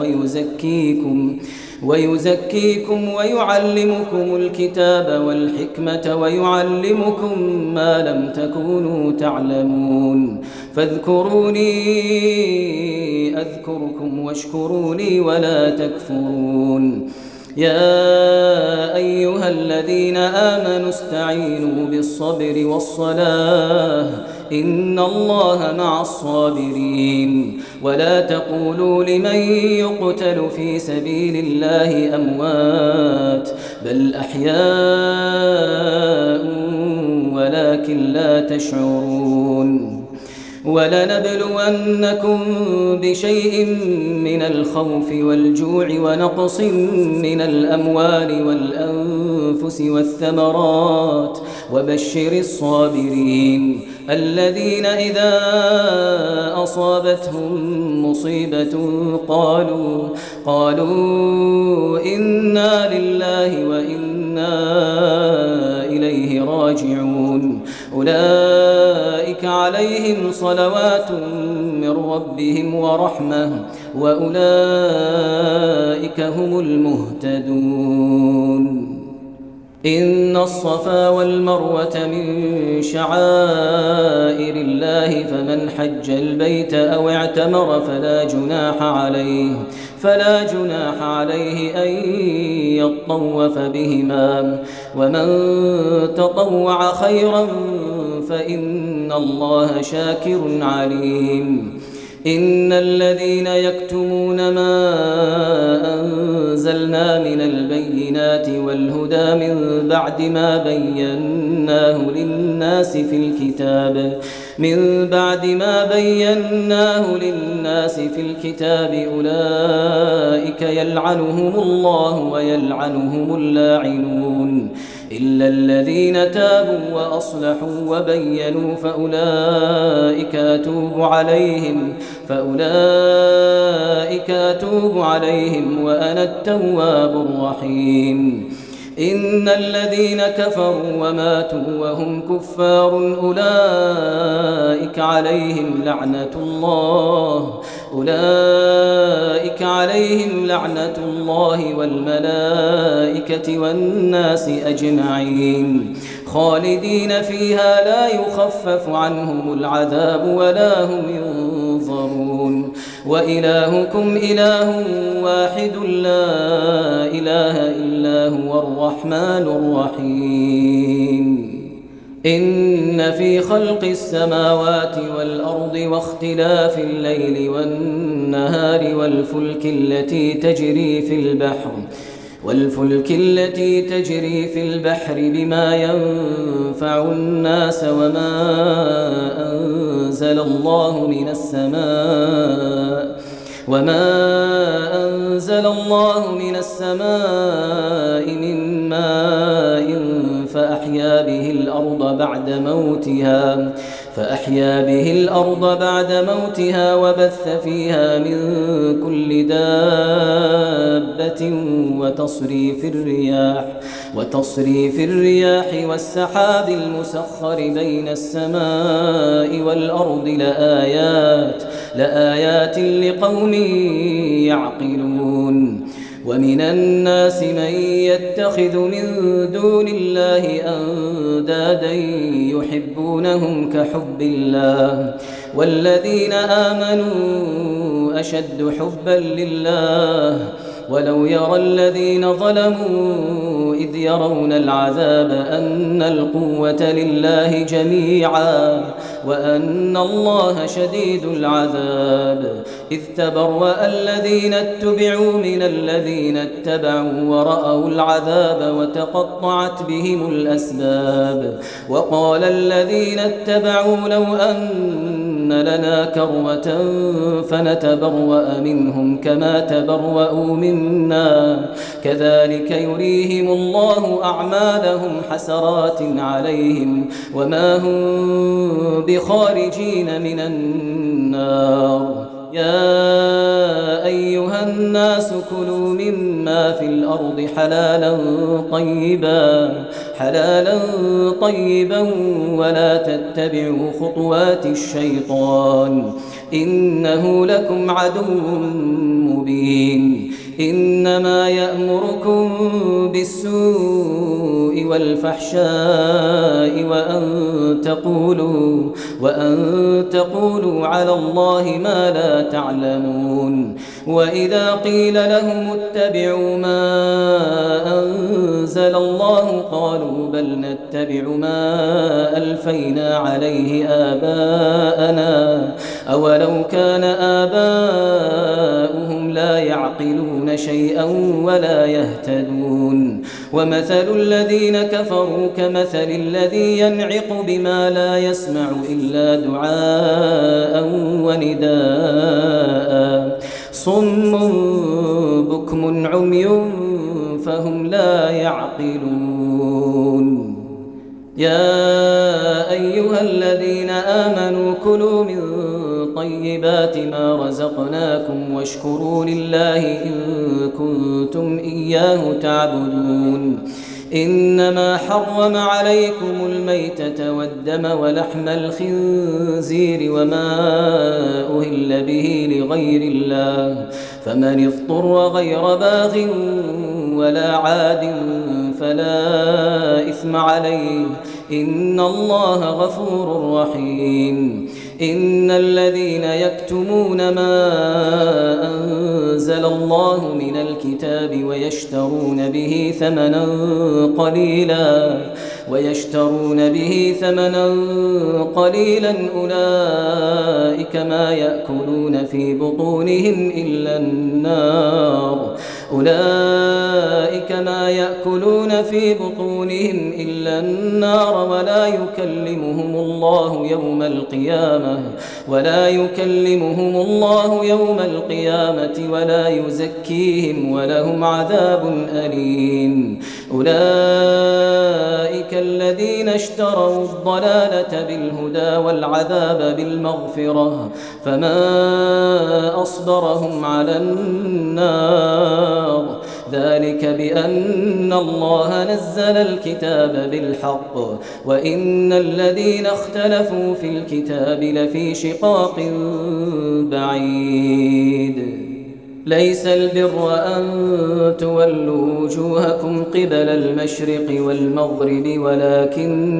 ويزكيكم ويعلمكم الكتاب والحكمة ويعلمكم ما لم تكونوا تعلمون. فاذكروني أذكركم واشكروا لي ولا تكفرون. يا أيها الذين آمنوا استعينوا بالصبر والصلاة إن الله مع الصابرين. ولا تقولوا لمن يقتل في سبيل الله أموات بل أحياء ولكن لا تشعرون. ولنبلونكم بشيء من الخوف والجوع ونقص من الأموال والأنفس والثمرات وبشر الصابرين الذين إذا أصابتهم مصيبة قالوا إنا لله وإنا إليه راجعون. أولئك عليهم صلوات من ربهم ورحمة وأولئك هم المهتدون. إن الصفا والمروة من شعائر الله فمن حج البيت أو اعتمر فلا جناح عليه أن يطوف بهما ومن تطوع خيرا فإن الله شاكر عليم. إن الذين يكتمون ما أنزلنا من البينات والهدى من بعد ما بيناه للناس في الكتاب أولئك يلعنهم الله ويلعنهم اللاعنون إلا الذين تابوا وأصلحوا وبينوا فأولئك أتوب عليهم وأنا التواب الرحيم. إن الذين كفروا وماتوا وهم كفار أولئك عليهم لعنة الله والملائكة والناس أجمعين خالدين فيها لا يخفف عنهم العذاب ولا هم ينظرون. وإلهكم إله واحد لا إله إلا هو الرحمن الرحيم. إن في خلق السماوات والأرض واختلاف الليل والنهار والفلك التي تجري في البحر بما ينفع الناس وما أنزل الله من السماء من ماء فأحيا به الأرض بعد موتها وبث فيها من كل دابة وتصريف الرياح والسحاب المسخر بين السماء والأرض لآيات لقوم يعقلون. ومن الناس من يتخذ من دون الله أندادا يحبونهم كحب الله والذين آمنوا أشد حبا لله. ولو يرى الذين ظلموا إذ يرون العذاب أن القوة لله جميعا وأن الله شديد العذاب إذ تبرأ الذين اتبعوا من الذين اتبعوا ورأوا العذاب وتقطعت بهم الأسباب. وقال الذين اتبعوا لو أن لنا كرة فنتبرأ منهم كما تبرأوا منا كذلك يريهم الله أعمالهم حسرات عليهم وما هم بخارجين من النار. يا أيها الناس كلوا مما في الأرض حلالا طيبا ولا تتبعوا خطوات الشيطان إنه لكم عدو مبين إنما يأمركم بالسوء والفحشاء وأن تقولوا على الله ما لا تعلمون وإذا قيل لهم اتبعوا ما أنزل الله قالوا بل نتبع ما ألفينا عليه آباءنا أولو كان آباؤهم لا يعقلون شيئا ولا يهتدون ومثل الذين كفروا كمثل الذي ينعق بما لا يسمع إلا دعاء ونداء صم بكم عمي فهم لا يعقلون يا أيها الذين آمنوا كلوا من طيبات ما رزقناكم واشكروا لله إن كنتم إياه تعبدون إنما حرم عليكم الميتة والدم ولحم الخنزير وما أهل به لغير الله فمن اضطر غير باغ ولا عاد فلا إثم عليه إن الله غفور رحيم إن الذين يكتمون ما أنزل الله من الكتاب ويشترون به ثمنا قليلا أولئك ما يأكلون في بطونهم إلا النار ولا يكلمهم الله يوم القيامة ولا يزكيهم ولهم عذاب أليم أولئك الذين اشتروا الضلالة بالهدى والعذاب بالمغفرة فما أصبرهم على النار ذلك بأن الله نزل الكتاب بالحق وإن الذين اختلفوا في الكتاب لفي شقاق بعيد ليس البر أن تولوا وجوهكم قبل المشرق والمغرب ولكن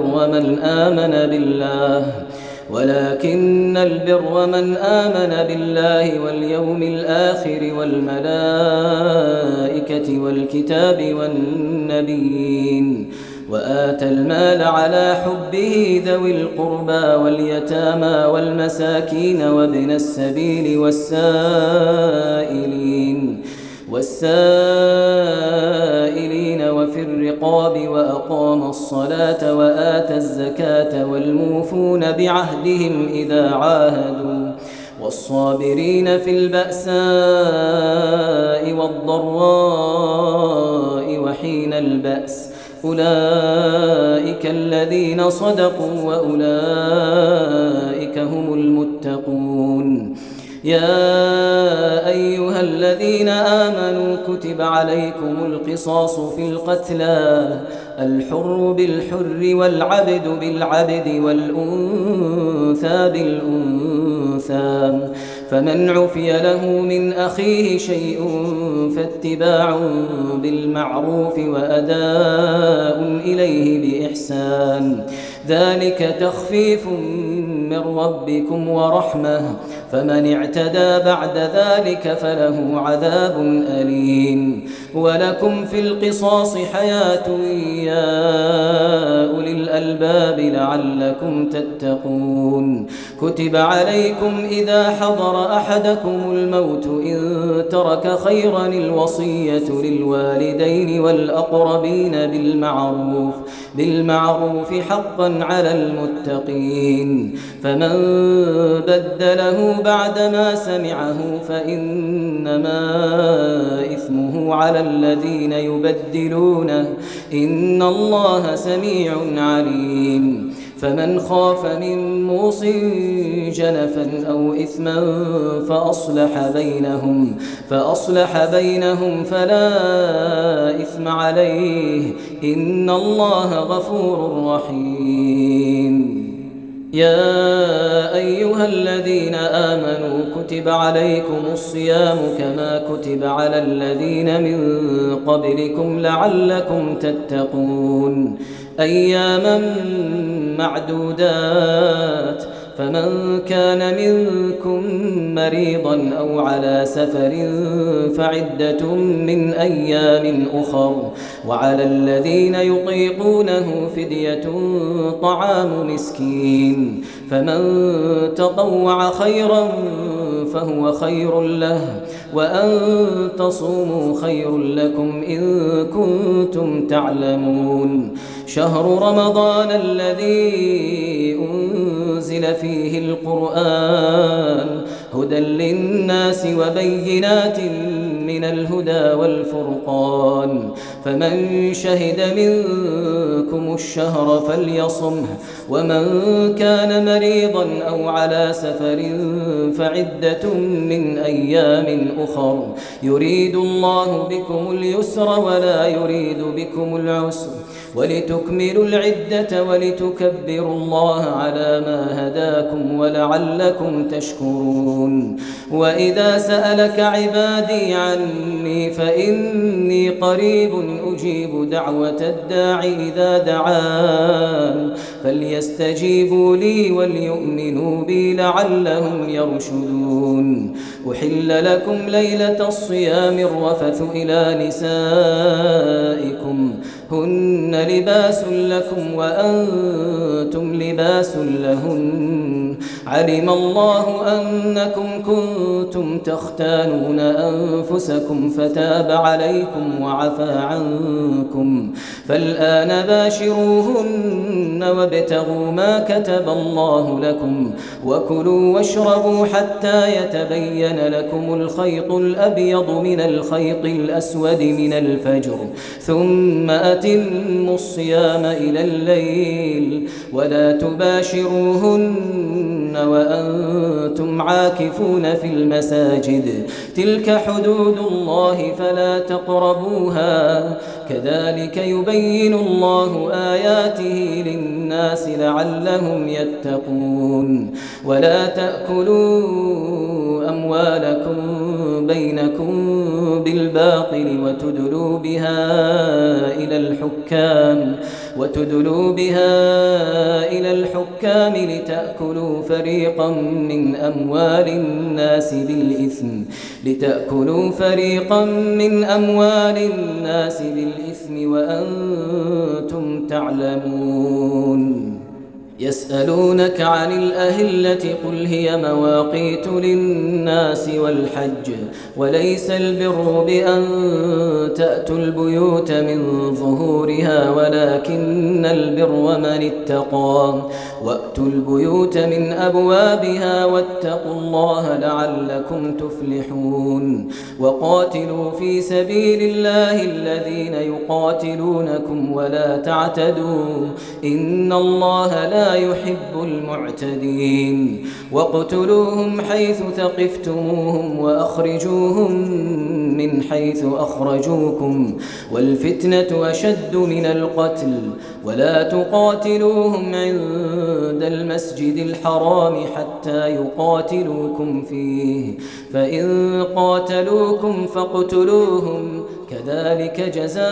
البر من آمن بالله واليوم الآخر والملائكة والكتاب والنبيين وآتى المال على حبه ذوي القربى واليتامى والمساكين وابن السبيل والسائلين وفي الرقاب وأقام الصلاة وآتى الزكاة والموفون بعهدهم إذا عاهدوا والصابرين في البأساء والضراء وحين البأس أولئك الذين صدقوا وأولئك هم المتقون يا أيها الذين آمنوا كتب عليكم القصاص في القتلى الحر بالحر والعبد بالعبد والأنثى بالأنثى فمن عفي له من أخيه شيء فاتباع بالمعروف وأداء إليه بإحسان ذلك تخفيف من ربكم ورحمة فمن اعتدى بعد ذلك فله عذاب أليم ولكم في القصاص حياة يا أولي الألباب لعلكم تتقون كتب عليكم إذا حضر أحدكم الموت إن ترك خيرا الوصية للوالدين والأقربين بالمعروف حقا على المتقين فمن بدله بعدما سمعه فإنما إثمه على الذين يبدلونه إن الله سميع عليم فمن خاف من موص جنفا أو إثما فأصلح بينهم فلا إثم عليه إن الله غفور رحيم. يا أيها الذين آمنوا كتب عليكم الصيام كما كتب على الذين من قبلكم لعلكم تتقون أياما معدودات فمن كان منكم مريضا أو على سفر فعدة من أيام أخر وعلى الذين يطيقونه فدية طعام مسكين فمن تطوع خيرا فهو خير له وأن تصوموا خير لكم إن كنتم تعلمون. شهر رمضان الذي أنزل فيه القرآن هدى للناس وبينات من الهدى والفرقان فمن شهد منكم الشهر فليصمه ومن كان مريضا أو على سفر فعدة من أيام أخر يريد الله بكم اليسر ولا يريد بكم العسر ولتكملوا العدة ولتكبروا الله على ما هداكم ولعلكم تشكرون. وإذا سألك عبادي عني فإني قريب أجيب دعوة الداع إذا دعان فليستجيبوا لي وليؤمنوا بي لعلهم يرشدون. أحل لكم ليلة الصيام الرفث إلى نسائكم هن لباس لكم وأنتم لباس لهن علم الله أنكم كنتم تختانون أنفسكم فتاب عليكم وعفى عنكم فالآن باشروهن وابتغوا ما كتب الله لكم وكلوا واشربوا حتى يتبين لكم الخيط الأبيض من الخيط الأسود من الفجر ثم أتموا الصيام إلى الليل ولا تباشروهن وأنتم عاكفون في المساجد تلك حدود الله فلا تقربوها كذلك يبين الله آياته للناس لعلهم يتقون. ولا تأكلوا أموالكم بينكم بالباطل وتدلوا بها إلى الحكام لتأكلوا فريقا من أموال الناس بالإثم وأنتم تعلمون. يسألونك عن الأهلة قل هي مواقيت للناس والحج وليس البر بأن تأتوا البيوت من ظهورها ولكن البر من اتقى وأتوا البيوت من أبوابها واتقوا الله لعلكم تفلحون. وقاتلوا في سبيل الله الذين يقاتلونكم ولا تعتدوا إن الله لا يحب المعتدين. واقتلوهم حيث ثقفتموهم وأخرجوهم من حيث أخرجوكم والفتنة أشد من القتل ولا تقاتلوهم عند المسجد الحرام حتى يقاتلوكم فيه فإن قاتلوكم فاقتلوهم كذلك جزاء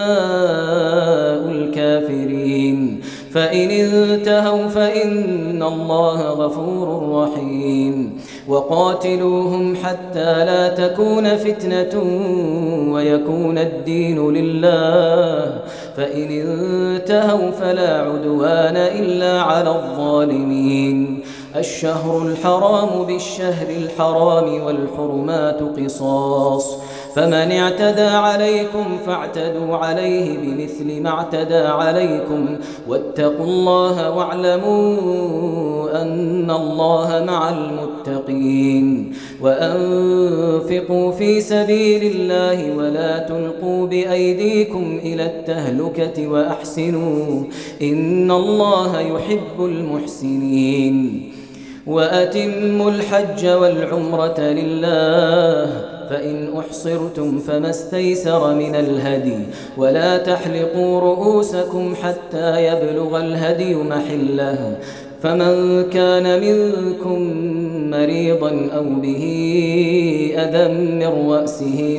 الكافرين. فإن انتهوا فإن الله غفور رحيم. وقاتلوهم حتى لا تكون فتنة ويكون الدين لله فإن انتهوا فلا عدوان إلا على الظالمين. الشهر الحرام بالشهر الحرام والحرمات قصاص فمن اعتدى عليكم فاعتدوا عليه بمثل ما اعتدى عليكم واتقوا الله واعلموا أن الله مع المتقين وأنفقوا في سبيل الله ولا تلقوا بأيديكم إلى التهلكة وأحسنوا إن الله يحب المحسنين وأتموا الحج والعمرة لله فإن أحصرتم فما استيسر من الهدي ولا تحلقوا رؤوسكم حتى يبلغ الهدي محله فمن كان منكم مريضا أو به أذى من رأسه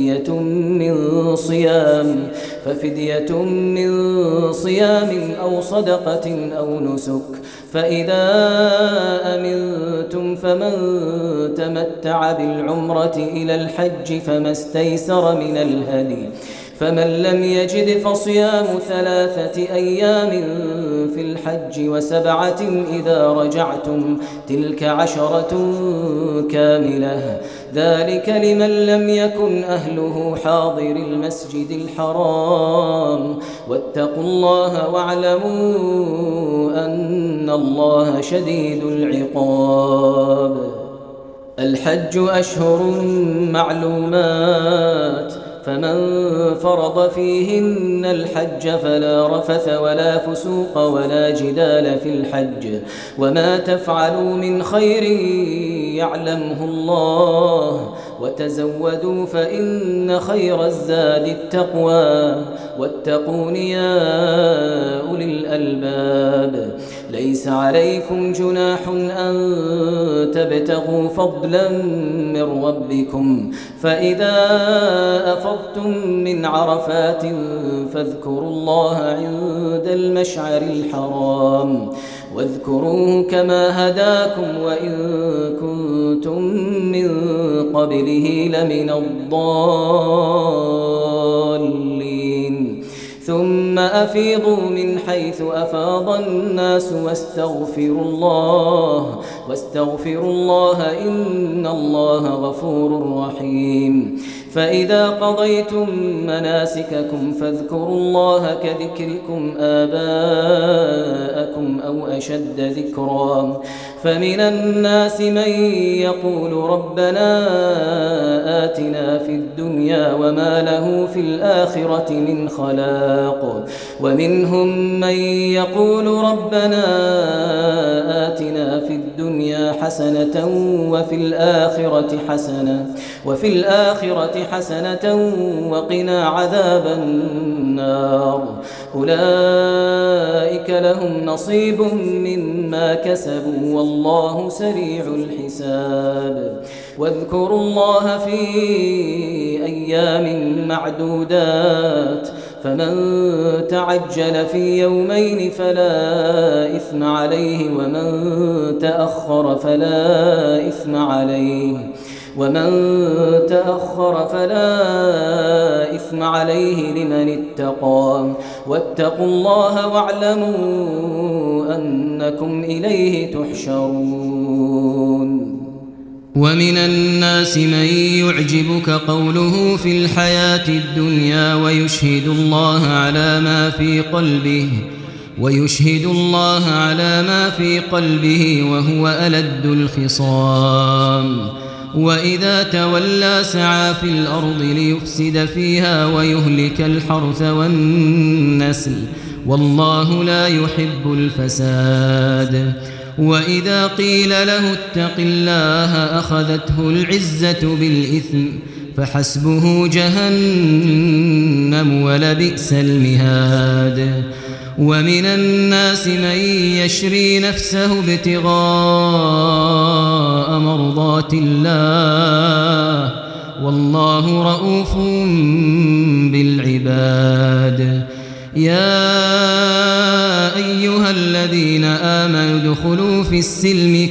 ففدية من صيام أو صدقة أو نسك فإذا أمنتم فمن تمتع بالعمرة إلى الحج فما استيسر من الهدي فمن لم يجد فصيام 3 أيام في الحج و7 إذا رجعتم تلك 10 كاملة ذلك لمن لم يكن أهله حاضر المسجد الحرام واتقوا الله واعلموا أن الله شديد العقاب الحج أشهر معلومات فمن فرض فيهن الحج فلا رفث ولا فسوق ولا جدال في الحج وما تفعلوا من خير يعلمه الله وتزودوا فإن خير الزاد التقوى واتقون يا أولي الألباب ليس عليكم جناح أن تبتغوا فضلا من ربكم فإذا أفضتم من عرفات فاذكروا الله عند المشعر الحرام واذكروه كما هداكم وإن كنتم من قبله لمن الضالين ثم أفيضوا من حيث أفاض الناس واستغفروا الله إن الله غفور رحيم فإذا قضيتم مناسككم فاذكروا الله كذكركم آباءكم أو أشد ذكرا فمن الناس من يقول ربنا آتنا في الدنيا وما له في الآخرة من خلاق ومنهم من يقول ربنا آتنا في الدنيا حسنة وفي الآخرة حسنة وقنا عذاب النار أولئك لهم نصيب مما كسبوا والله سريع الحساب واذكروا الله في أيام معدودات فمن تعجل في يومين فلا إثم عليه ومن تأخر فلا إثم عليه لمن اتقى واتقوا الله واعلموا أنكم إليه تحشرون ومن الناس من يعجبك قوله في الحياة الدنيا ويشهد الله على ما في قلبه وهو ألد الخصام وإذا تولى سعى في الأرض ليفسد فيها ويهلك الحرث والنسل والله لا يحب الفساد وإذا قيل له اتق الله أخذته العزة بالإثم فحسبه جهنم ولبئس المهاد ومن الناس من يشري نفسه ابتغاء مرضات الله والله رؤوف بالعباد يا أيها الذين آمنوا ادخلوا في السلم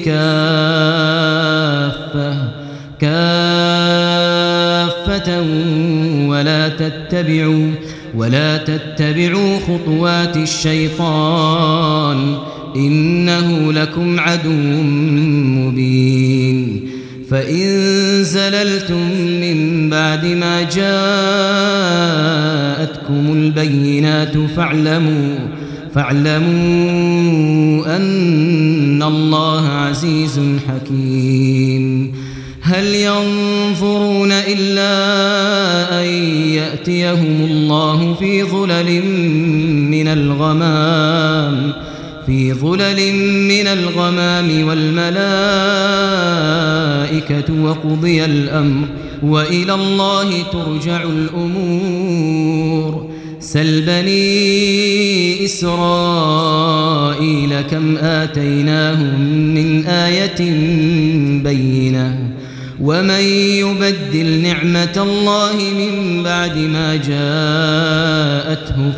كافة ولا تتبعوا خطوات الشيطان إنه لكم عدو مبين فإن زللتم من بعد ما جاءتكم البينات فاعلموا أن الله عزيز حكيم. هل ينظرون إلا أن يأتيهم الله في ظلل من الغمام والملائكة وقضي الأمر وإلى الله ترجع الأمور. سل بني إسرائيل كم آتيناهم من آية بينة ومن يبدل نعمة الله من بعد ما جاءته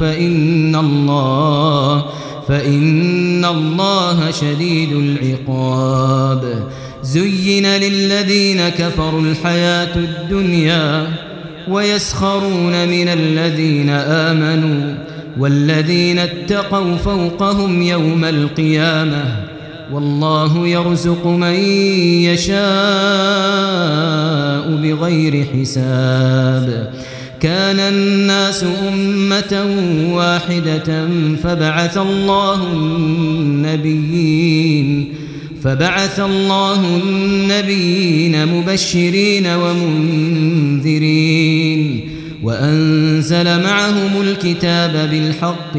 فإن الله شديد العقاب. زين للذين كفروا الحياة الدنيا ويسخرون من الذين آمنوا والذين اتقوا فوقهم يوم القيامة والله يرزق من يشاء بغير حساب. كان الناس أمة واحدة فبعث الله النبيين مبشرين ومنذرين وأنزل معهم الكتاب بالحق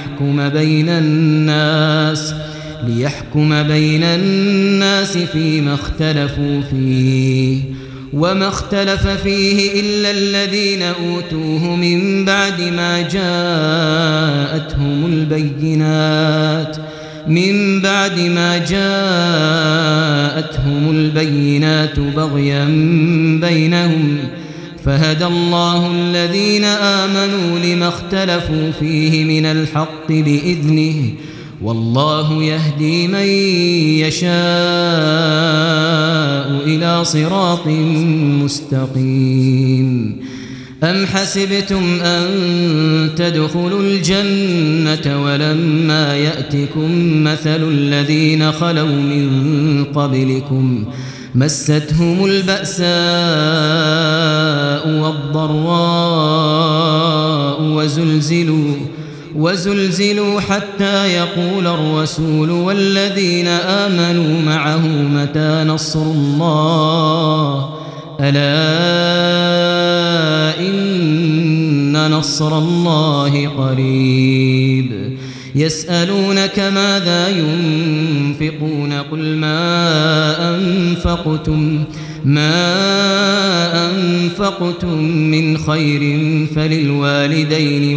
ليحكم بين الناس فيما اختلفوا فيه وما اختلف فيه إلا الذين أوتوه من بعد ما جاءتهم البينات بغيا بينهم فهدى الله الذين آمنوا لما اختلفوا فيه من الحق بإذنه والله يهدي من يشاء إلى صراط مستقيم. أم حسبتم أن تدخلوا الجنة ولما يأتكم مثل الذين خلوا من قبلكم مستهم البأساء والضراء وزلزلوا حتى يقول الرسول والذين آمنوا معه متى نصر الله ألا إن نصر الله قريب. يسألونك ماذا ينفقون قل ما أنفقتم من خير فللوالدين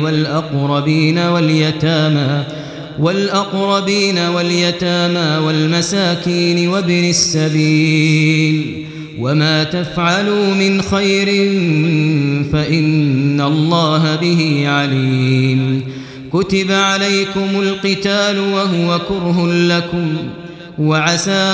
والأقربين واليتامى والمساكين وابن السبيل وما تفعلوا من خير فإن الله به عليم. كتب عليكم القتال وهو كره لكم وعسى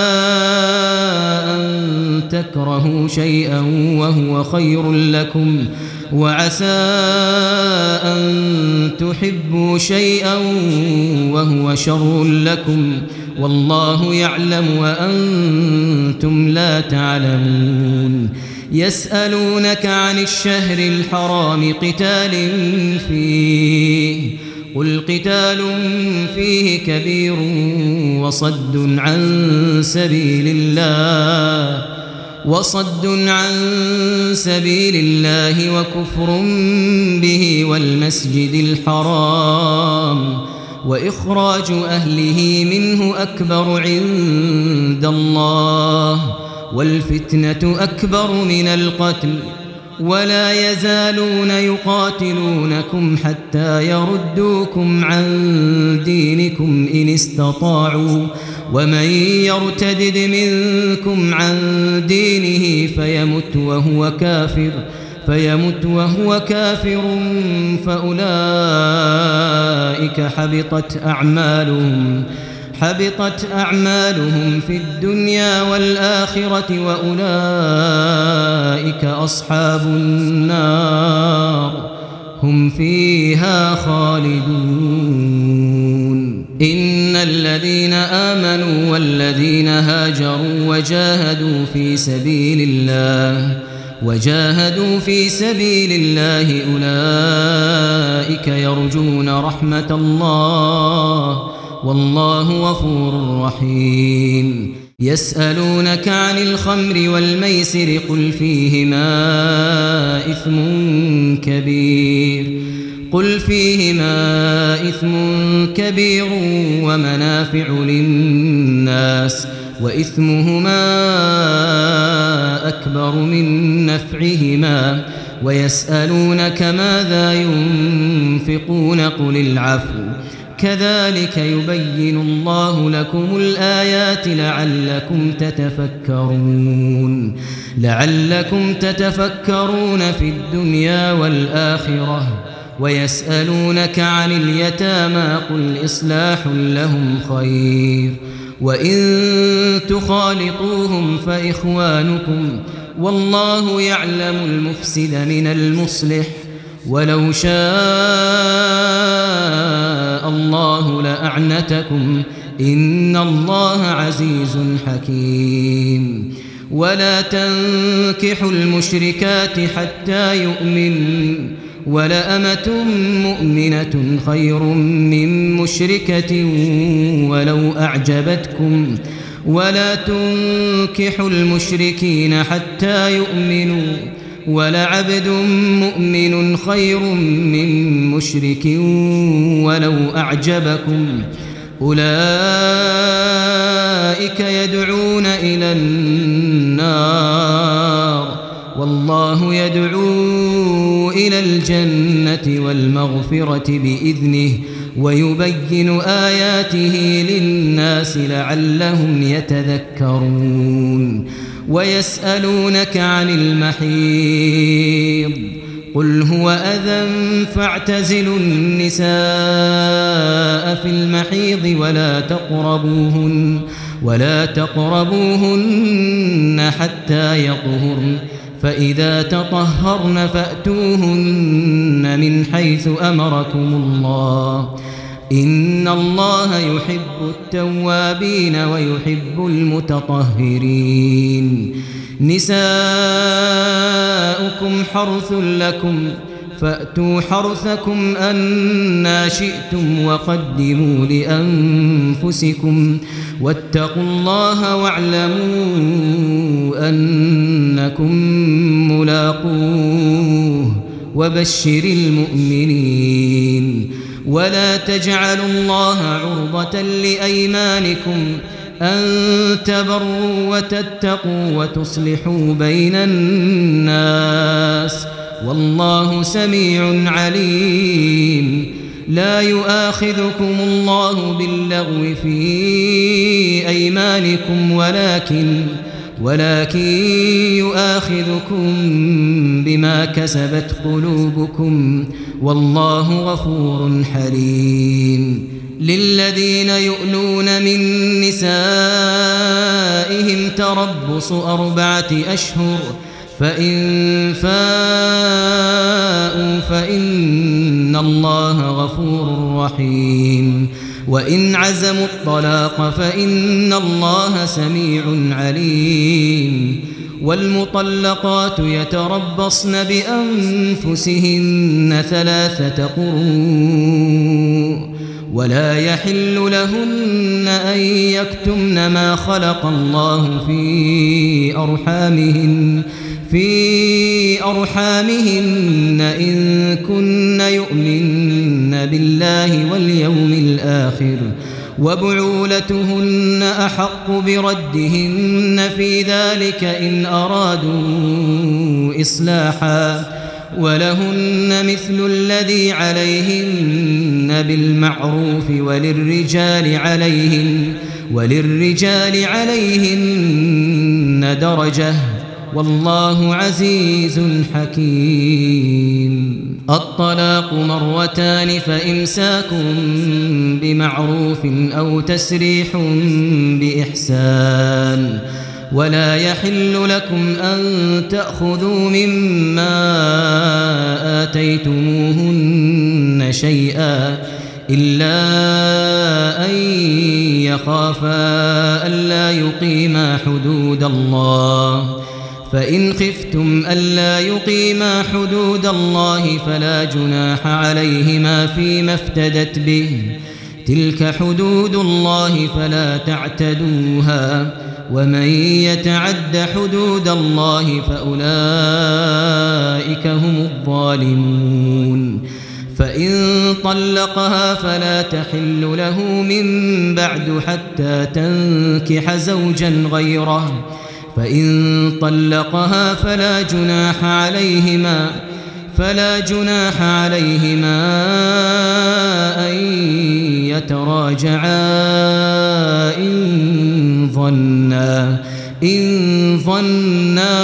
أن تكرهوا شيئا وهو خير لكم وعسى أن تحبوا شيئا وهو شر لكم والله يعلم وأنتم لا تعلمون. يسألونك عن الشهر الحرام قتال فيه قل قتال فيه كبير وصد عن سبيل الله وكفر به والمسجد الحرام وإخراج أهله منه أكبر عند الله والفتنة أكبر من القتل ولا يزالون يقاتلونكم حتى يردوكم عن دينكم إن استطاعوا ومن يرتدد منكم عن دينه فيمت وهو كافر فأولئك حبطت أعمالهم في الدنيا والآخرة وأولئك أصحاب النار هم فيها خالدون. إن الذين آمنوا والذين هاجروا وجاهدوا في سبيل الله أولئك يرجون رحمة الله والله غفور رحيم. يسألونك عن الخمر والميسر قل فيهما إثم كبير ومنافع للناس وإثمهما أكبر من نفعهما ويسألونك ماذا ينفقون قل العفو كذلك يبين الله لكم الآيات لعلكم تتفكرون في الدنيا والآخرة. ويسألونك عن اليتامى قل إصلاح لهم خير وإن تخالطوهم فإخوانكم والله يعلم المفسد من المصلح ولو شاء الله لأعنتكم إن الله عزيز حكيم. ولا تنكحوا المشركات حتى يؤمنوا ولأمة مؤمنة خير من مشركة ولو أعجبتكم ولا تنكحوا المشركين حتى يؤمنوا ولعبد مؤمن خير من مشرك ولو أعجبكم أولئك يدعون إلى النار والله يدعو إلى الجنة والمغفرة بإذنه ويبين آياته للناس لعلهم يتذكرون. ويسألونك عن المحيض قل هو أذى فاعتزلوا النساء في المحيض ولا تقربوهن حتى يطهرن فإذا تطهرن فأتوهن من حيث أمركم الله إن الله يحب التوابين ويحب المتطهرين. نساؤكم حرث لكم فأتوا حرثكم أنى شئتم وقدموا لأنفسكم واتقوا الله واعلموا أنكم ملاقوه وبشر المؤمنين. ولا تجعلوا الله عرضة لأيمانكم أن تبروا وتتقوا وتصلحوا بين الناس والله سميع عليم. لا يؤاخذكم الله باللغو في أيمانكم ولكن يؤاخذكم بما كسبت قلوبكم والله غفور حليم. للذين يؤلون من نسائهم تربص 4 أشهر فإن فاءوا فإن الله غفور رحيم. وإن عزموا الطلاق فإن الله سميع عليم. والمطلقات يتربصن بأنفسهن 3 قروء ولا يحل لهن أن يكتمن ما خلق الله في أرحامهن إن كن يؤمن بالله واليوم الآخر وبعولتهن أحق بردهن في ذلك إن أرادوا إصلاحا ولهن مثل الذي عليهن بالمعروف وللرجال عليهن درجة والله عزيز حكيم. الطلاق 2 فإمساك بمعروف أو تسريح بإحسان ولا يحل لكم أن تأخذوا مما آتيتموهن شيئا إلا أن يخافا ألا يقيما حدود الله فإن خفتم ألا يقيما حدود الله فلا جناح عليهما فيما افتدت به تلك حدود الله فلا تعتدوها ومن يتعد حدود الله فأولئك هم الظالمون فإن طلقها فلا تحل له من بعد حتى تنكح زوجا غيره فإن طلقها فلا جناح عليهما أن يتراجعا إن ظنا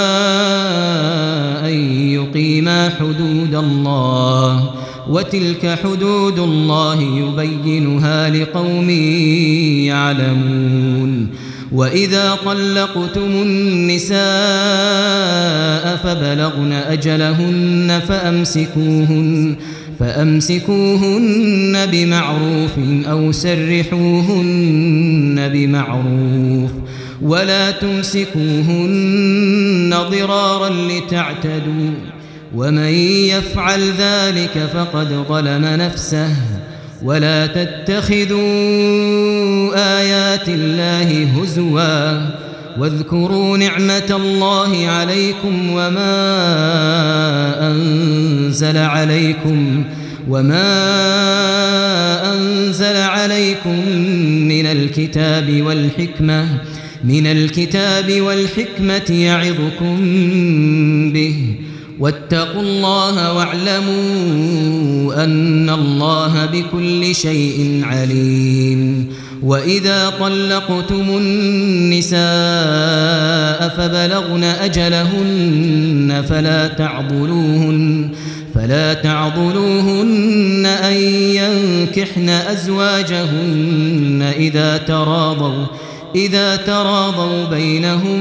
أن يقيما حدود الله وتلك حدود الله يبينها لقوم يعلمون وإذا طلقتم النساء فبلغن أجلهن فأمسكوهن بمعروف أو سرحوهن بمعروف ولا تمسكوهن ضرارا لتعتدوا ومن يفعل ذلك فقد ظلم نفسه ولا تتخذوا آيات الله هزوا واذكروا نعمة الله عليكم وما أنزل عليكم من الكتاب والحكمة يعظكم به واتقوا الله واعلموا أن الله بكل شيء عليم وإذا طلقتم النساء فبلغن أجلهن فلا تعضلوهن أن ينكحن أزواجهن إذا تراضوا بينهم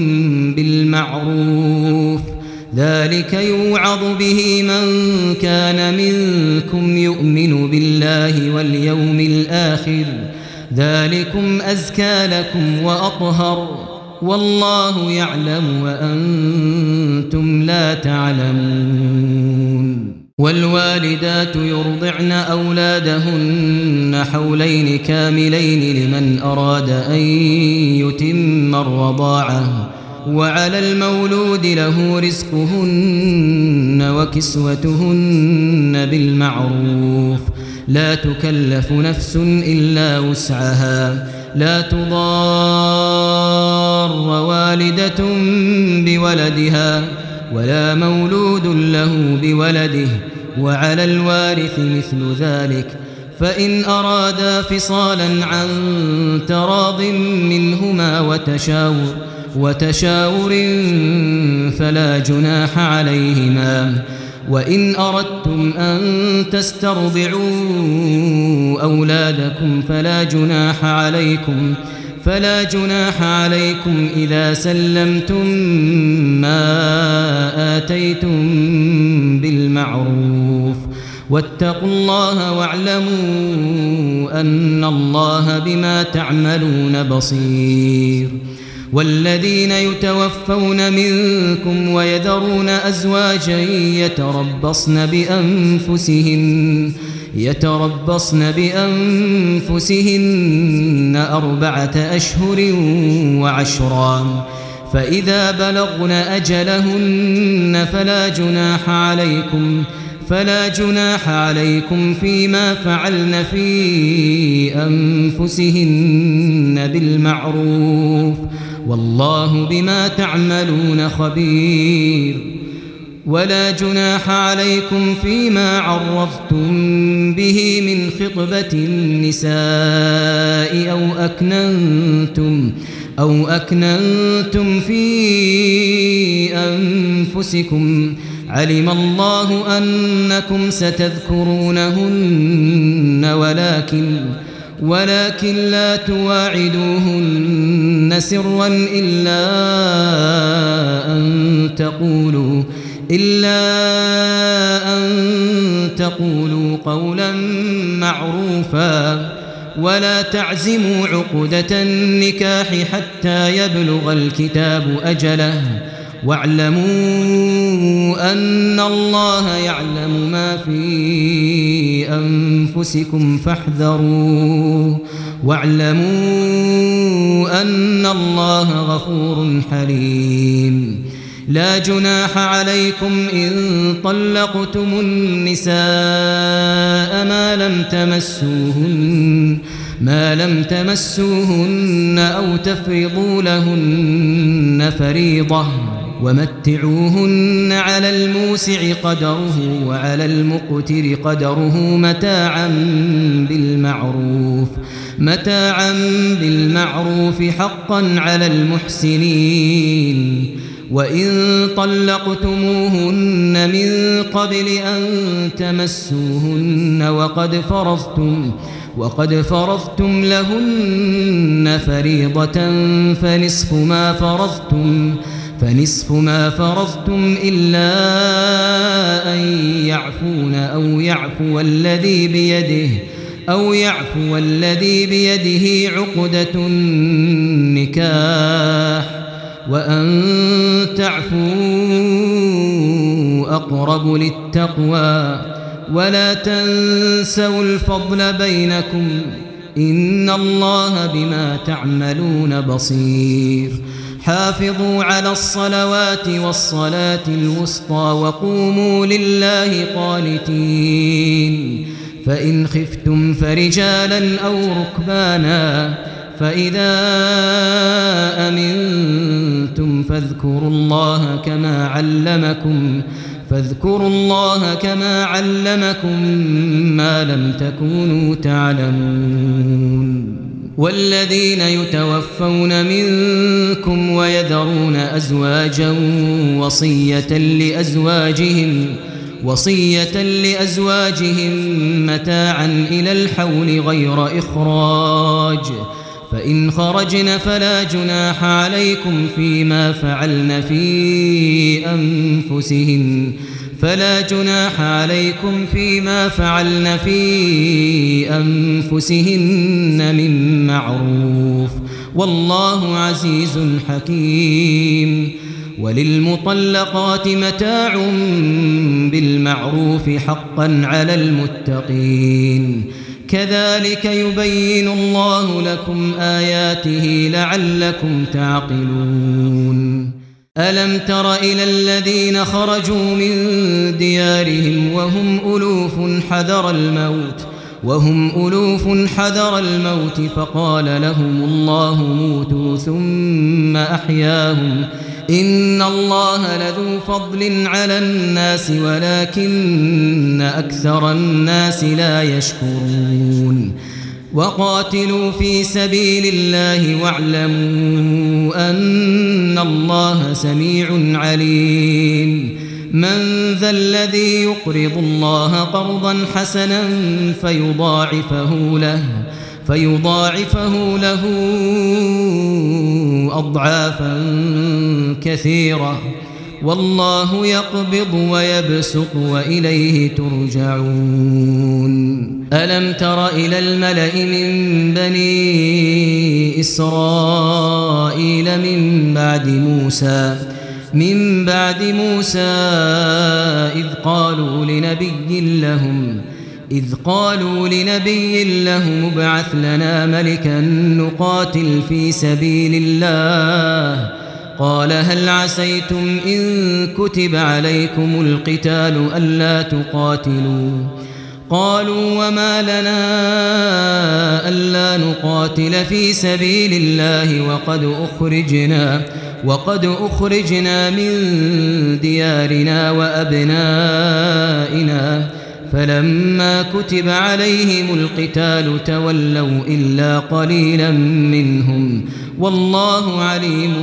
بالمعروف ذلك يوعظ به من كان منكم يؤمن بالله واليوم الآخر ذلكم أزكى لكم وأطهر والله يعلم وأنتم لا تعلمون والوالدات يرضعن أولادهن حولين كاملين لمن أراد أن يتم الرضاعة وعلى المولود له رزقهن وكسوتهن بالمعروف لا تكلف نفس إلا وسعها لا تضار والدة بولدها ولا مولود له بولده وعلى الوارث مثل ذلك فإن أرادا فصالا عن تراض منهما وتشاور فلا جناح عليهما وإن أردتم أن تسترضعوا أولادكم فلا جناح عليكم إذا سلمتم ما آتيتم بالمعروف واتقوا الله واعلموا أن الله بما تعملون بصير والذين يتوفون منكم ويذرون أزواجا يتربصن بأنفسهن 4 أشهر وعشرا فإذا بلغن أجلهن فلا جناح عليكم فيما فعلن في أنفسهن بالمعروف والله بما تعملون خبير ولا جناح عليكم فيما عرضتم به من خطبة النساء أو أكننتم في أنفسكم علم الله أنكم ستذكرونهن ولكن لا تواعدوهن سرا إلا أن تقولوا قولا معروفا ولا تعزموا عقدة النكاح حتى يبلغ الكتاب أجله واعلموا أن الله يعلم ما في أنفسكم فاحذروه واعلموا أن الله غفور حليم لا جناح عليكم إن طلقتم النساء ما لم تمسوهن أو تفرضوا لهن فريضة ومتعوهن على الموسع قدره وعلى المقتر قدره متاعا بالمعروف حقا على المحسنين وإن طلقتموهن من قبل أن تمسوهن وقد فرضتم لهن فريضة فنصف ما فرضتم إلا أن يعفون أو يعفو الذي بيده عقدة النكاح وأن تعفوا أقرب للتقوى ولا تنسوا الفضل بينكم إن الله بما تعملون بصير حافظوا على الصلوات والصلاة الوسطى وقوموا لله قانتين فإن خفتم فرجالا أو ركبانا فإذا أمنتم فاذكروا الله كما علمكم ما لم تكونوا تعلمون والذين يتوفون منكم ويذرون أزواجا وصية لأزواجهم متاعا إلى الحول غير إخراج فإن خرجن فلا جناح عليكم فيما فعلن في أنفسهن من معروف والله عزيز حكيم وللمطلقات متاع بالمعروف حقا على المتقين كذلك يبين الله لكم آياته لعلكم تعقلون ألم تر إلى الذين خرجوا من ديارهم وهم ألوف حذر الموت فقال لهم الله موتوا ثم أحياهم إن الله لذو فضل على الناس ولكن أكثر الناس لا يشكرون وقاتلوا في سبيل الله واعلموا أن الله سميع عليم من ذا الذي يقرض الله قرضا حسنا فيضاعفه له أضعافا كثيرة والله يقبض ويبسط وإليه ترجعون ألم تر إلى الملأ من بني إسرائيل من بعد موسى إذ قالوا لنبي لهم ابعث لنا ملكا نقاتل في سبيل الله قال هل عسيتم إن كتب عليكم القتال ألا تقاتلوا قالوا وما لنا ألا نقاتل في سبيل الله وقد أخرجنا من ديارنا وأبنائنا فلما كتب عليهم القتال تولوا إلا قليلا منهم والله عليم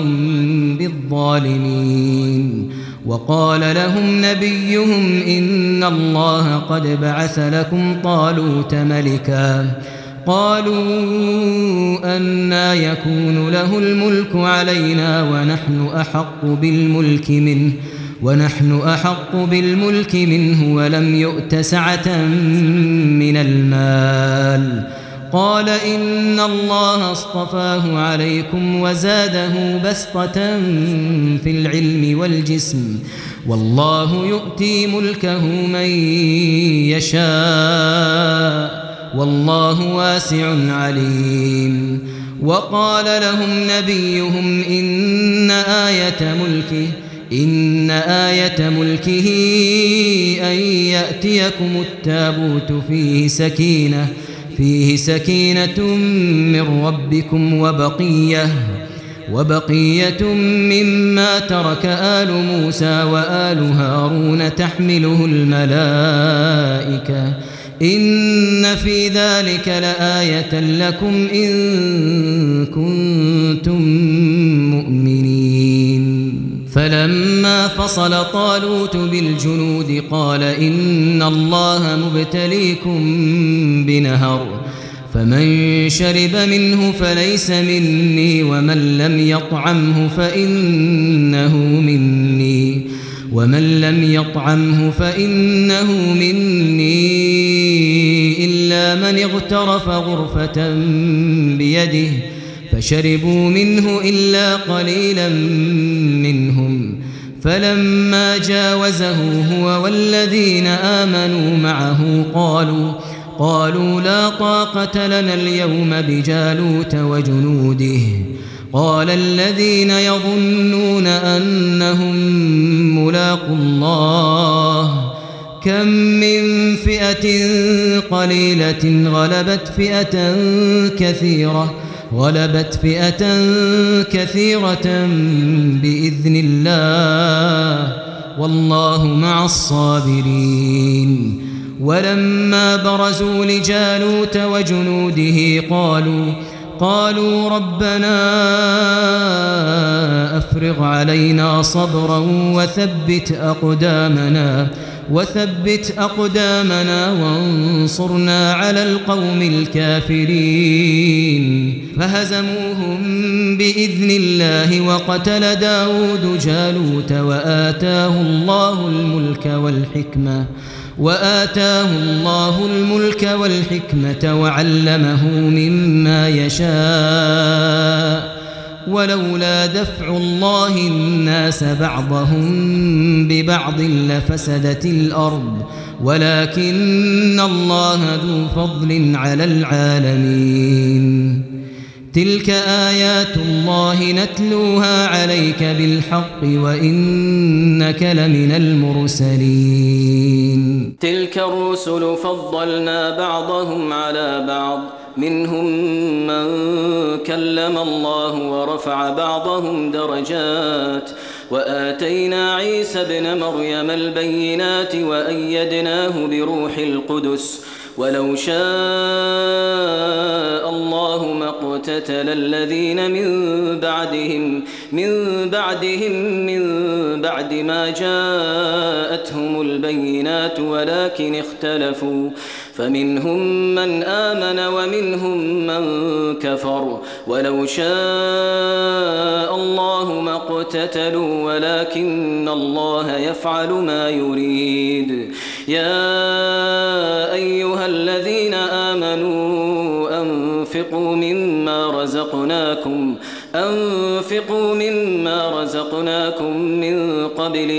بالظالمين وقال لهم نبيهم إن الله قد بعث لكم طالوت ملكا قالوا أنى يكون له الملك علينا ونحن أحق بالملك منه ونحن أحق بالملك منه ولم يؤت سعة من المال. قال إن الله اصطفاه عليكم وزاده بسطة في العلم والجسم والله يؤتي ملكه من يشاء والله واسع عليم. وقال لهم نبيهم إن آية ملكه أن يأتيكم التابوت فيه سكينة من ربكم وبقية مما ترك آل موسى وآل هارون تحمله الملائكة إن في ذلك لآية لكم إن كنتم مؤمنين. فلما فصل طالوت بالجنود قال إن الله مبتليكم بنهر فمن شرب منه فليس مني ومن لم يطعمه فإنه مني إلا من اغترف غرفة بيده فشربوا منه إلا قليلا منهم. فلما جاوزه هو والذين آمنوا معه قالوا لا طاقة لنا اليوم بجالوت وجنوده. قال الذين يظنون أنهم ملاقو الله كم من فئة قليلة غلبت فئة كثيرة بإذن الله والله مع الصابرين. ولما برزوا لجالوت وجنوده قالوا ربنا أفرغ علينا صبرا وثبت أقدامنا وانصرنا على القوم الكافرين. فهزموهم بإذن الله وقتل داود جالوت وآتاه الله الملك والحكمة وعلمه مما يشاء. ولولا دفع الله الناس بعضهم ببعض لفسدت الأرض ولكن الله ذو فضل على العالمين. تلك آيات الله نتلوها عليك بالحق وإنك لمن المرسلين. تلك الرسل فضلنا بعضهم على بعض منهم من كلم الله ورفع بعضهم درجات وآتينا عيسى ابن مريم البينات وأيدناه بروح القدس ولو شاء الله ما اقتتل الذين من بعد ما جاءتهم البينات ولكن اختلفوا فمنهم من آمن ومنهم من كفر ولو شاء الله ما اقتتلوا ولكن الله يفعل ما يريد. يا أيها الذين آمنوا أنفقوا مما رزقناكم من قبل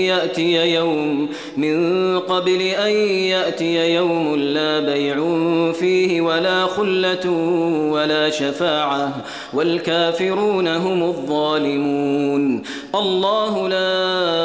أن يأتي يوم لا بيع فيه ولا خلة ولا شفاعة والكافرون هم الظالمون. الله لا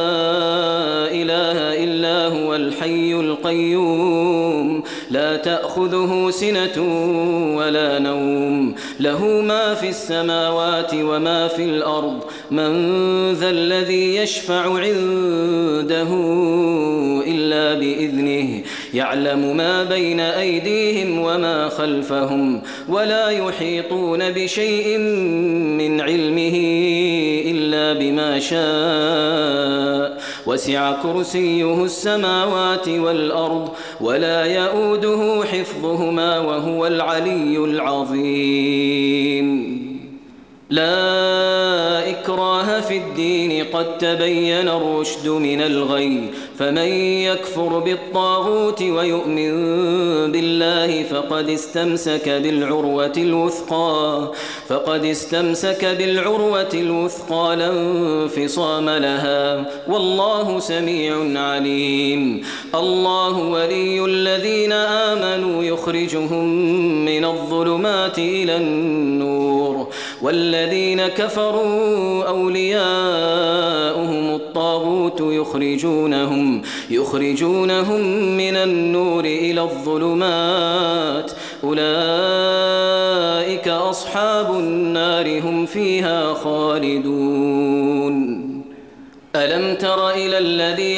إله إلا هو الحي القيوم لا تأخذه سنة ولا نوم له ما في السماوات وما في الأرض من ذا الذي يشفع عنده إلا بإذنه يعلم ما بين أيديهم وما خلفهم ولا يحيطون بشيء من علمه إلا بما شاء وسع كرسيه السماوات والأرض ولا يؤوده حفظهما وهو العلي العظيم. لا إكراه في الدين قد تبين الرشد من الغي فمن يكفر بالطاغوت ويؤمن بالله فقد استمسك بالعروة الوثقى لا انفصام لها والله سميع عليم الله ولي الذين آمنوا يخرجهم من الظلمات إلى النور والذين كفروا أولياؤهم الطاغوت يخرجونهم من النور إلى الظلمات أولئك أصحاب النار هم فيها خالدون ألم تر إلى الذي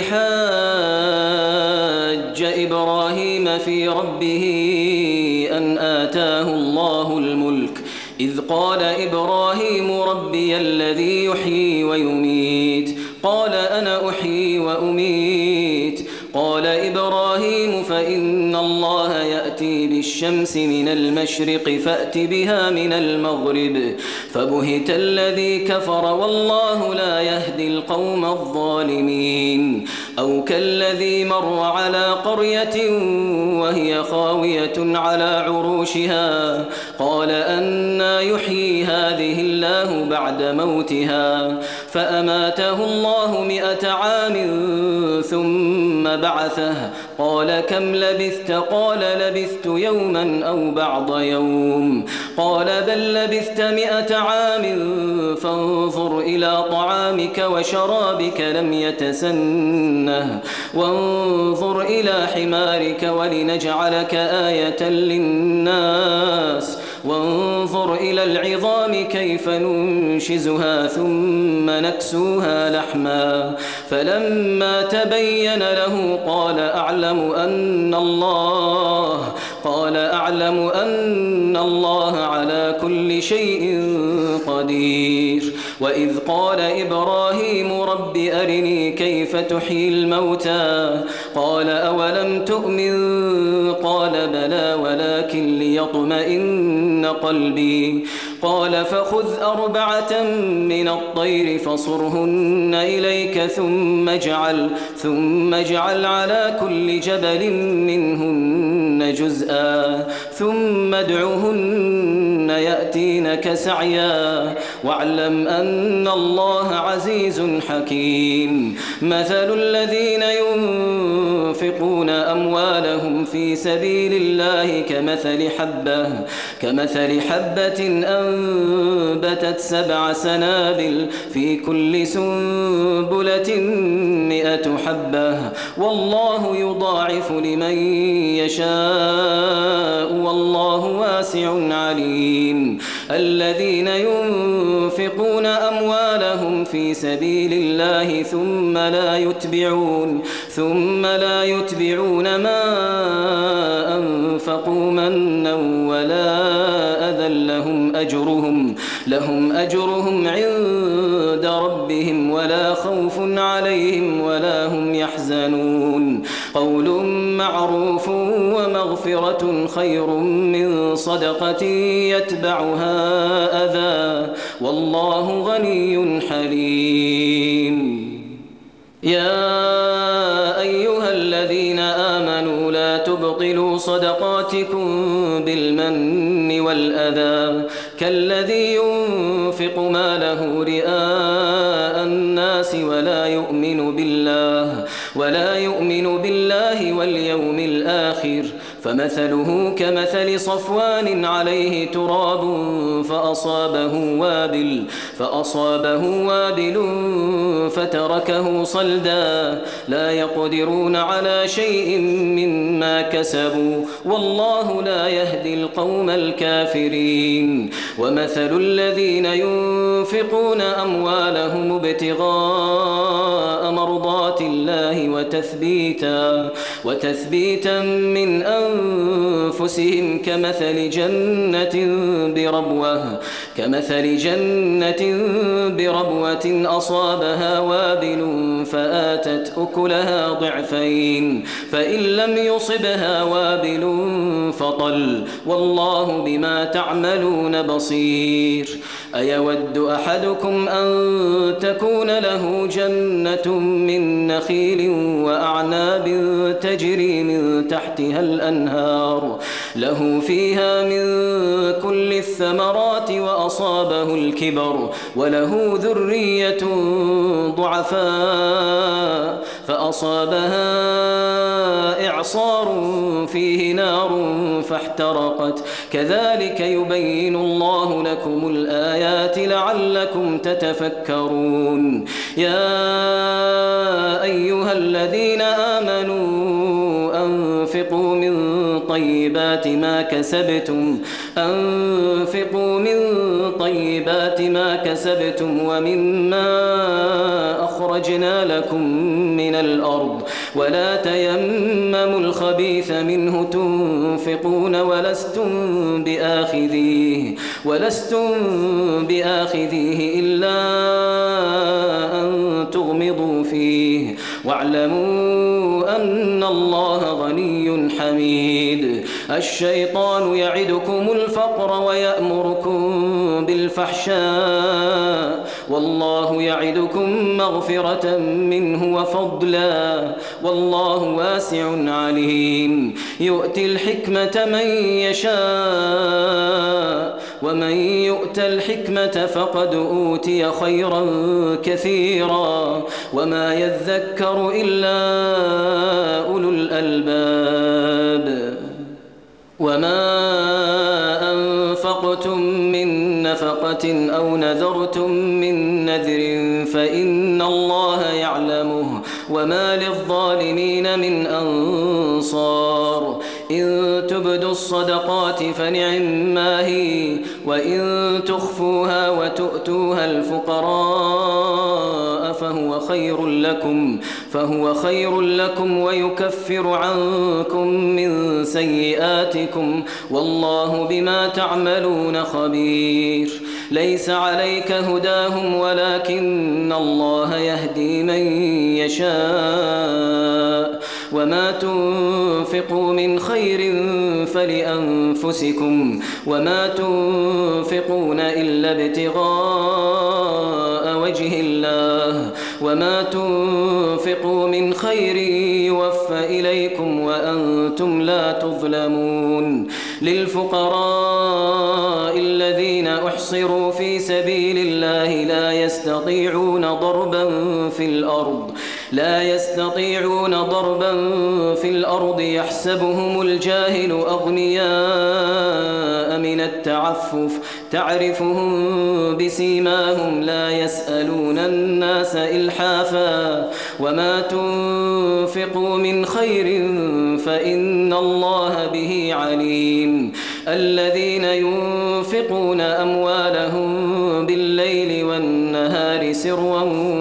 حاج إبراهيم في ربه أن آتاه الله الملك إذ قال إبراهيم ربي الذي يحيي ويميت قال أنا أحيي وأميت قال إبراهيم فإن الله يأتي بالشمس من المشرق فأت بها من المغرب فبهت الذي كفر والله لا يهدي القوم الظالمين أو كالذي مر على قرية وهي خاوية على عروشها قال أنى يحيي هذه الله بعد موتها فأماته الله 100 عام ثم بعثه قال كم لبثت قال لبثت يوما أو بعض يوم قال بل لبثت 100 عام فانظر إلى طعامك وشرابك لم يتسنه وانظر إلى حمارك ولنجعلك آية للناس وانظر إلى العظام كيف ننشزها ثم نكسوها لحما فلما تبين له قال أعلم أن الله على كل شيء قدير وإذ قال إبراهيم رب أرني كيف تحيي الموتى قال أولم تؤمن قال بلى ولكن ليطمئن قلبي قال فخذ 4 من الطير فصرهن إليك ثم اجعل على كل جبل منهن جزءا ثم ادعهن يأتينك سعيا واعلم أن الله عزيز حكيم مثل الذين ينفقون أموالهم في سبيل الله كمثل حبة أنبتت 7 سنابل في كل سنبلة 100 حبة والله يضاعف لمن يشاء والله واسع عليم الذين ينفقون أموالهم في سبيل الله ثم لا يتبعون ما أنفقوا منا ولا أذى لهم أجرهم عند ربهم ولا خوف عليهم ولا هم يحزنون قول معروف ومغفرة خير من صدقة يتبعها أذى والله غني حليم يا أيها الذين آمنوا لا تبطلوا صدقاتكم بالمن والأذى كالذي ينفق ماله رئاء الناس ولا يؤمن بالله واليوم الآخر فمثله كمثل صفوان عليه تراب فأصابه وابل فتركه صلدا لا يقدرون على شيء مما كسبوا والله لا يهدي القوم الكافرين ومثل الذين ينفقون أموالهم ابتغاء مرضات الله وتثبيتا من أنفسهم كمثل جنة بربوة أصابها وابل فآتت أكلها ضعفين فإن لم يصبها يصبها وابل فطل والله بما تعملون بصير أيود أحدكم أن تكون له جنة من نخيل وأعناب تجري من تحتها الأنهار له فيها من كل الثمرات وأصابه الكبر وله ذرية ضعفاء فأصابها إعصار فيه نار فاحترقت كذلك يبين الله لكم الآيات لعلكم تتفكرون يا أيها الذين آمنوا أنفقوا من طيبات ما كسبتم ومما أخرجنا لكم من الأرض ولا تيمموا الخبيث منه تنفقون ولستم بآخذيه إلا أن تغمضوا فيه واعلموا أن الله غني حميد الشيطان يعدكم الفقر ويأمركم بالفحشاء والله يعدكم مغفرة منه وفضلا والله واسع عليم يؤتي الحكمة من يشاء ومن يؤت الحكمة فقد أوتي خيرا كثيرا وما يذكر إلا أولو الألباب وما أنفقتم من نفقة أو نذرتم من نذر فإن الله يعلمه وما للظالمين من أنصار إن تبدوا الصدقات فنعما هي وإن تخفوها وتؤتوها الفقراء فهو خير لكم ويكفر عنكم من سيئاتكم والله بما تعملون خبير ليس عليك هداهم ولكن الله يهدي من يشاء وما تنفقوا من خير فلأنفسكم وما تنفقون إلا ابتغاء وجه الله وما تنفقوا من خير يوفى إليكم وأنتم لا تظلمون للفقراء الذين أحصروا في سبيل الله لا يستطيعون ضربا في الأرض يحسبهم الجاهل أغنياء من التعفف تعرفهم بسيماهم لا يسألون الناس إلحافا وما تنفقوا من خير فإن الله به عليم الذين ينفقون أموالهم بالليل والنهار سرا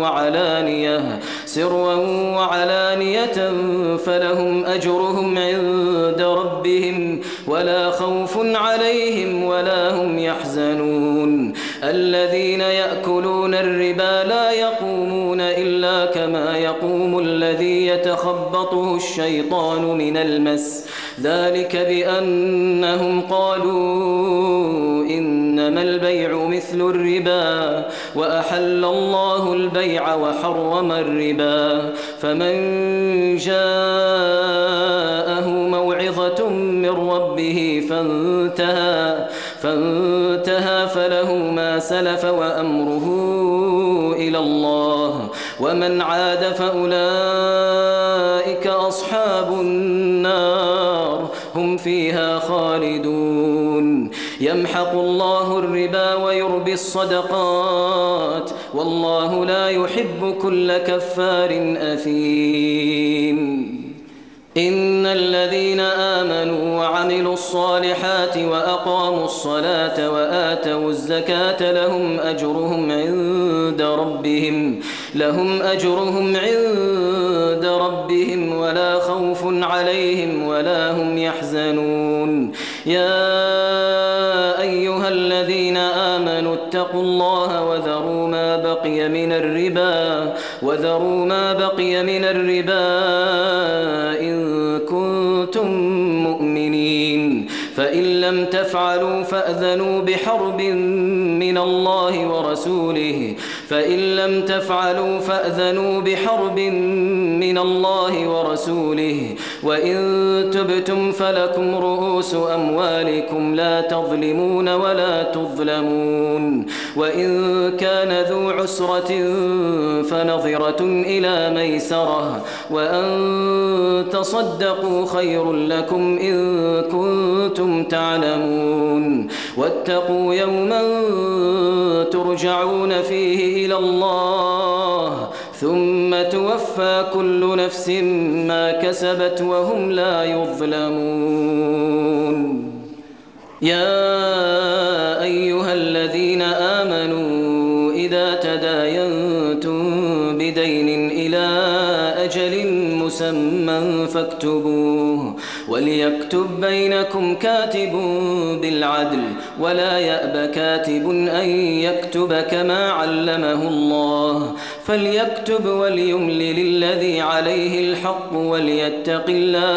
وعلانية فلهم أجرهم عند ربهم ولا خوف عليهم ولا هم يحزنون الذين يأكلون الربا لا يقومون إلا كما يقوم الذي يتخبطه الشيطان من المس ذلك بأنهم قالوا إنما البيع مثل الربا وأحل الله البيع وحرم الربا فمن جاءه موعظة من ربه فانتهى فله ما سلف وأمره إلى الله ومن عاد فأولئك أصحاب النار هم فيها خالدون يمحق الله الربا ويربي الصدقات والله لا يحب كل كفار أثيم إن الذين آمنوا وعملوا الصالحات وأقاموا الصلاة وآتوا الزكاة لهم أجرهم عند ربهم ولا خوف عليهم ولا هم يحزنون يا أيها الذين آمنوا اتقوا الله وذروا ما بقي من الربا إن كنتم فإن لم تفعلوا فأذنوا بحرب من الله ورسوله وإن تبتم فلكم رؤوس أموالكم لا تظلمون ولا تظلمون وإن كان ذو عسرة فنظرة إلى ميسرة وأن تصدقوا خير لكم إن كنتم تعلمون واتقوا يوما ترجعون فيه إلى الله ثم توفى كل نفس ما كسبت وهم لا يظلمون. يا أيها الذين آمنوا إذا تداينتم بدين إلى أجل مسمى فاكتبوه وليكتب بينكم كاتب بالعدل ولا يأب كاتب أن يكتب كما علمه الله فليكتب وليملل الذي عليه الحق وليتق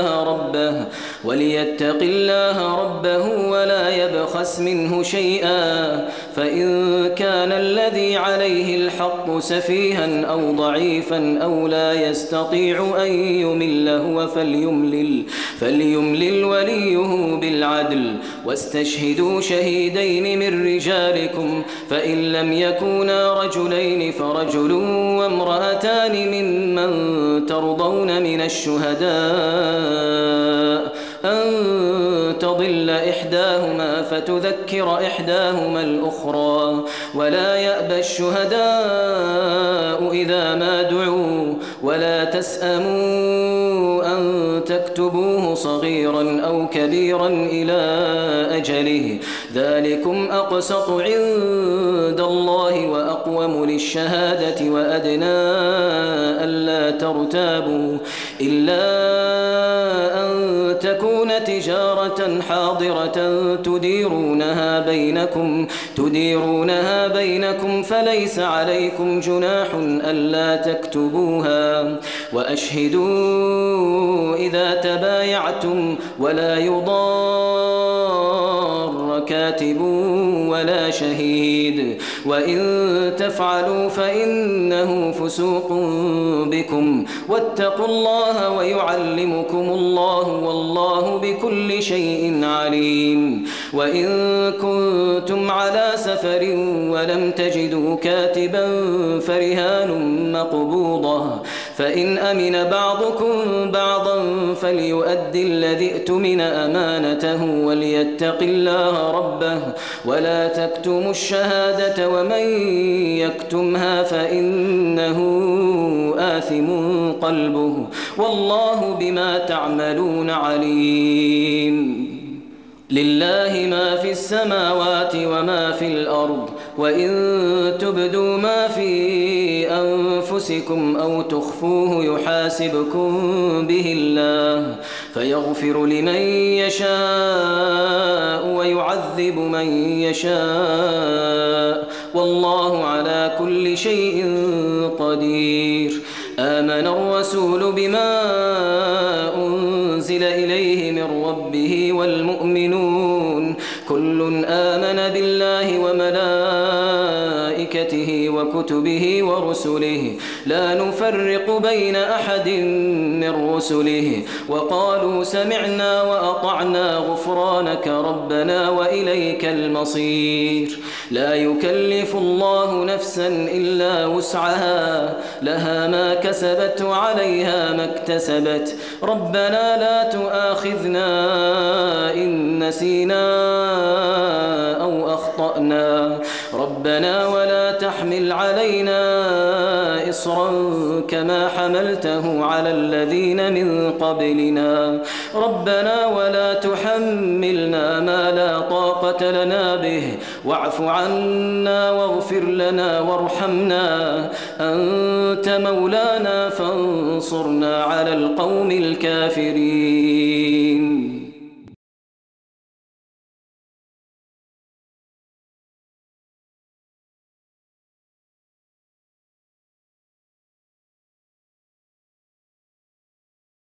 الله ربه ولا يبخس منه شيئا فإن كان الذي عليه الحق سفيها أو ضعيفا أو لا يستطيع أن يمل هو فليملل وليه بالعدل واستشهدوا شهيدين من رجالكم فإن لم يكونا رجلين فرجل وامرأتان ممن ترضون من الشهداء أن تضل إحداهما فتذكر إحداهما الأخرى ولا يأبى الشهداء إذا ما دعوا ولا تسأموا أن تكتبوه صغيرا أو كبيرا إلى أجله ذلكم أقسط عند الله وأقوم للشهادة وأدنى ألا ترتابوا إلا أن تكون تجارة حاضرة تديرونها بينكم فليس عليكم جناح ألا تكتبوها وأشهدوا إذا تبايعتم ولا يضار كاتب ولا شهيد وإن تفعلوا فإنه فسوق بكم واتقوا الله ويعلمكم الله والله بكل شيء عليم. وإن كنتم على سفر ولم تجدوا كاتبا فرهان مقبوضة فإن أمن بعضكم بعضا فليؤدي الذي اؤتمن أمانته وليتق الله ربه ولا تكتموا الشهادة ومن يكتمها فإنه آثم قلبه والله بما تعملون عليم. لله ما في السماوات وما في الأرض وإن تبدوا ما في أنفسكم أو تخفوه يحاسبكم به الله فيغفر لمن يشاء ويعذب من يشاء والله على كل شيء قدير. آمن الرسول بما أنزل إليه من ربه والمؤمنون كل آمن بالله وملائكته وكتبه ورسله لا نفرق بين أحد من رسله وقالوا سمعنا وأطعنا غفرانك ربنا وإليك المصير. لا يكلف الله نفسا إلا وسعها لها ما كسبت وعليها ما اكتسبت ربنا لا تؤاخذنا إن نسينا أو أخطأنا ربنا ولا تحمل علينا إصرا كما حملته على الذين من قبلنا ربنا ولا تحملنا ما لا طاقة لنا به واعف عنا واغفر لنا وارحمنا أنت مولانا فانصرنا على القوم الكافرين.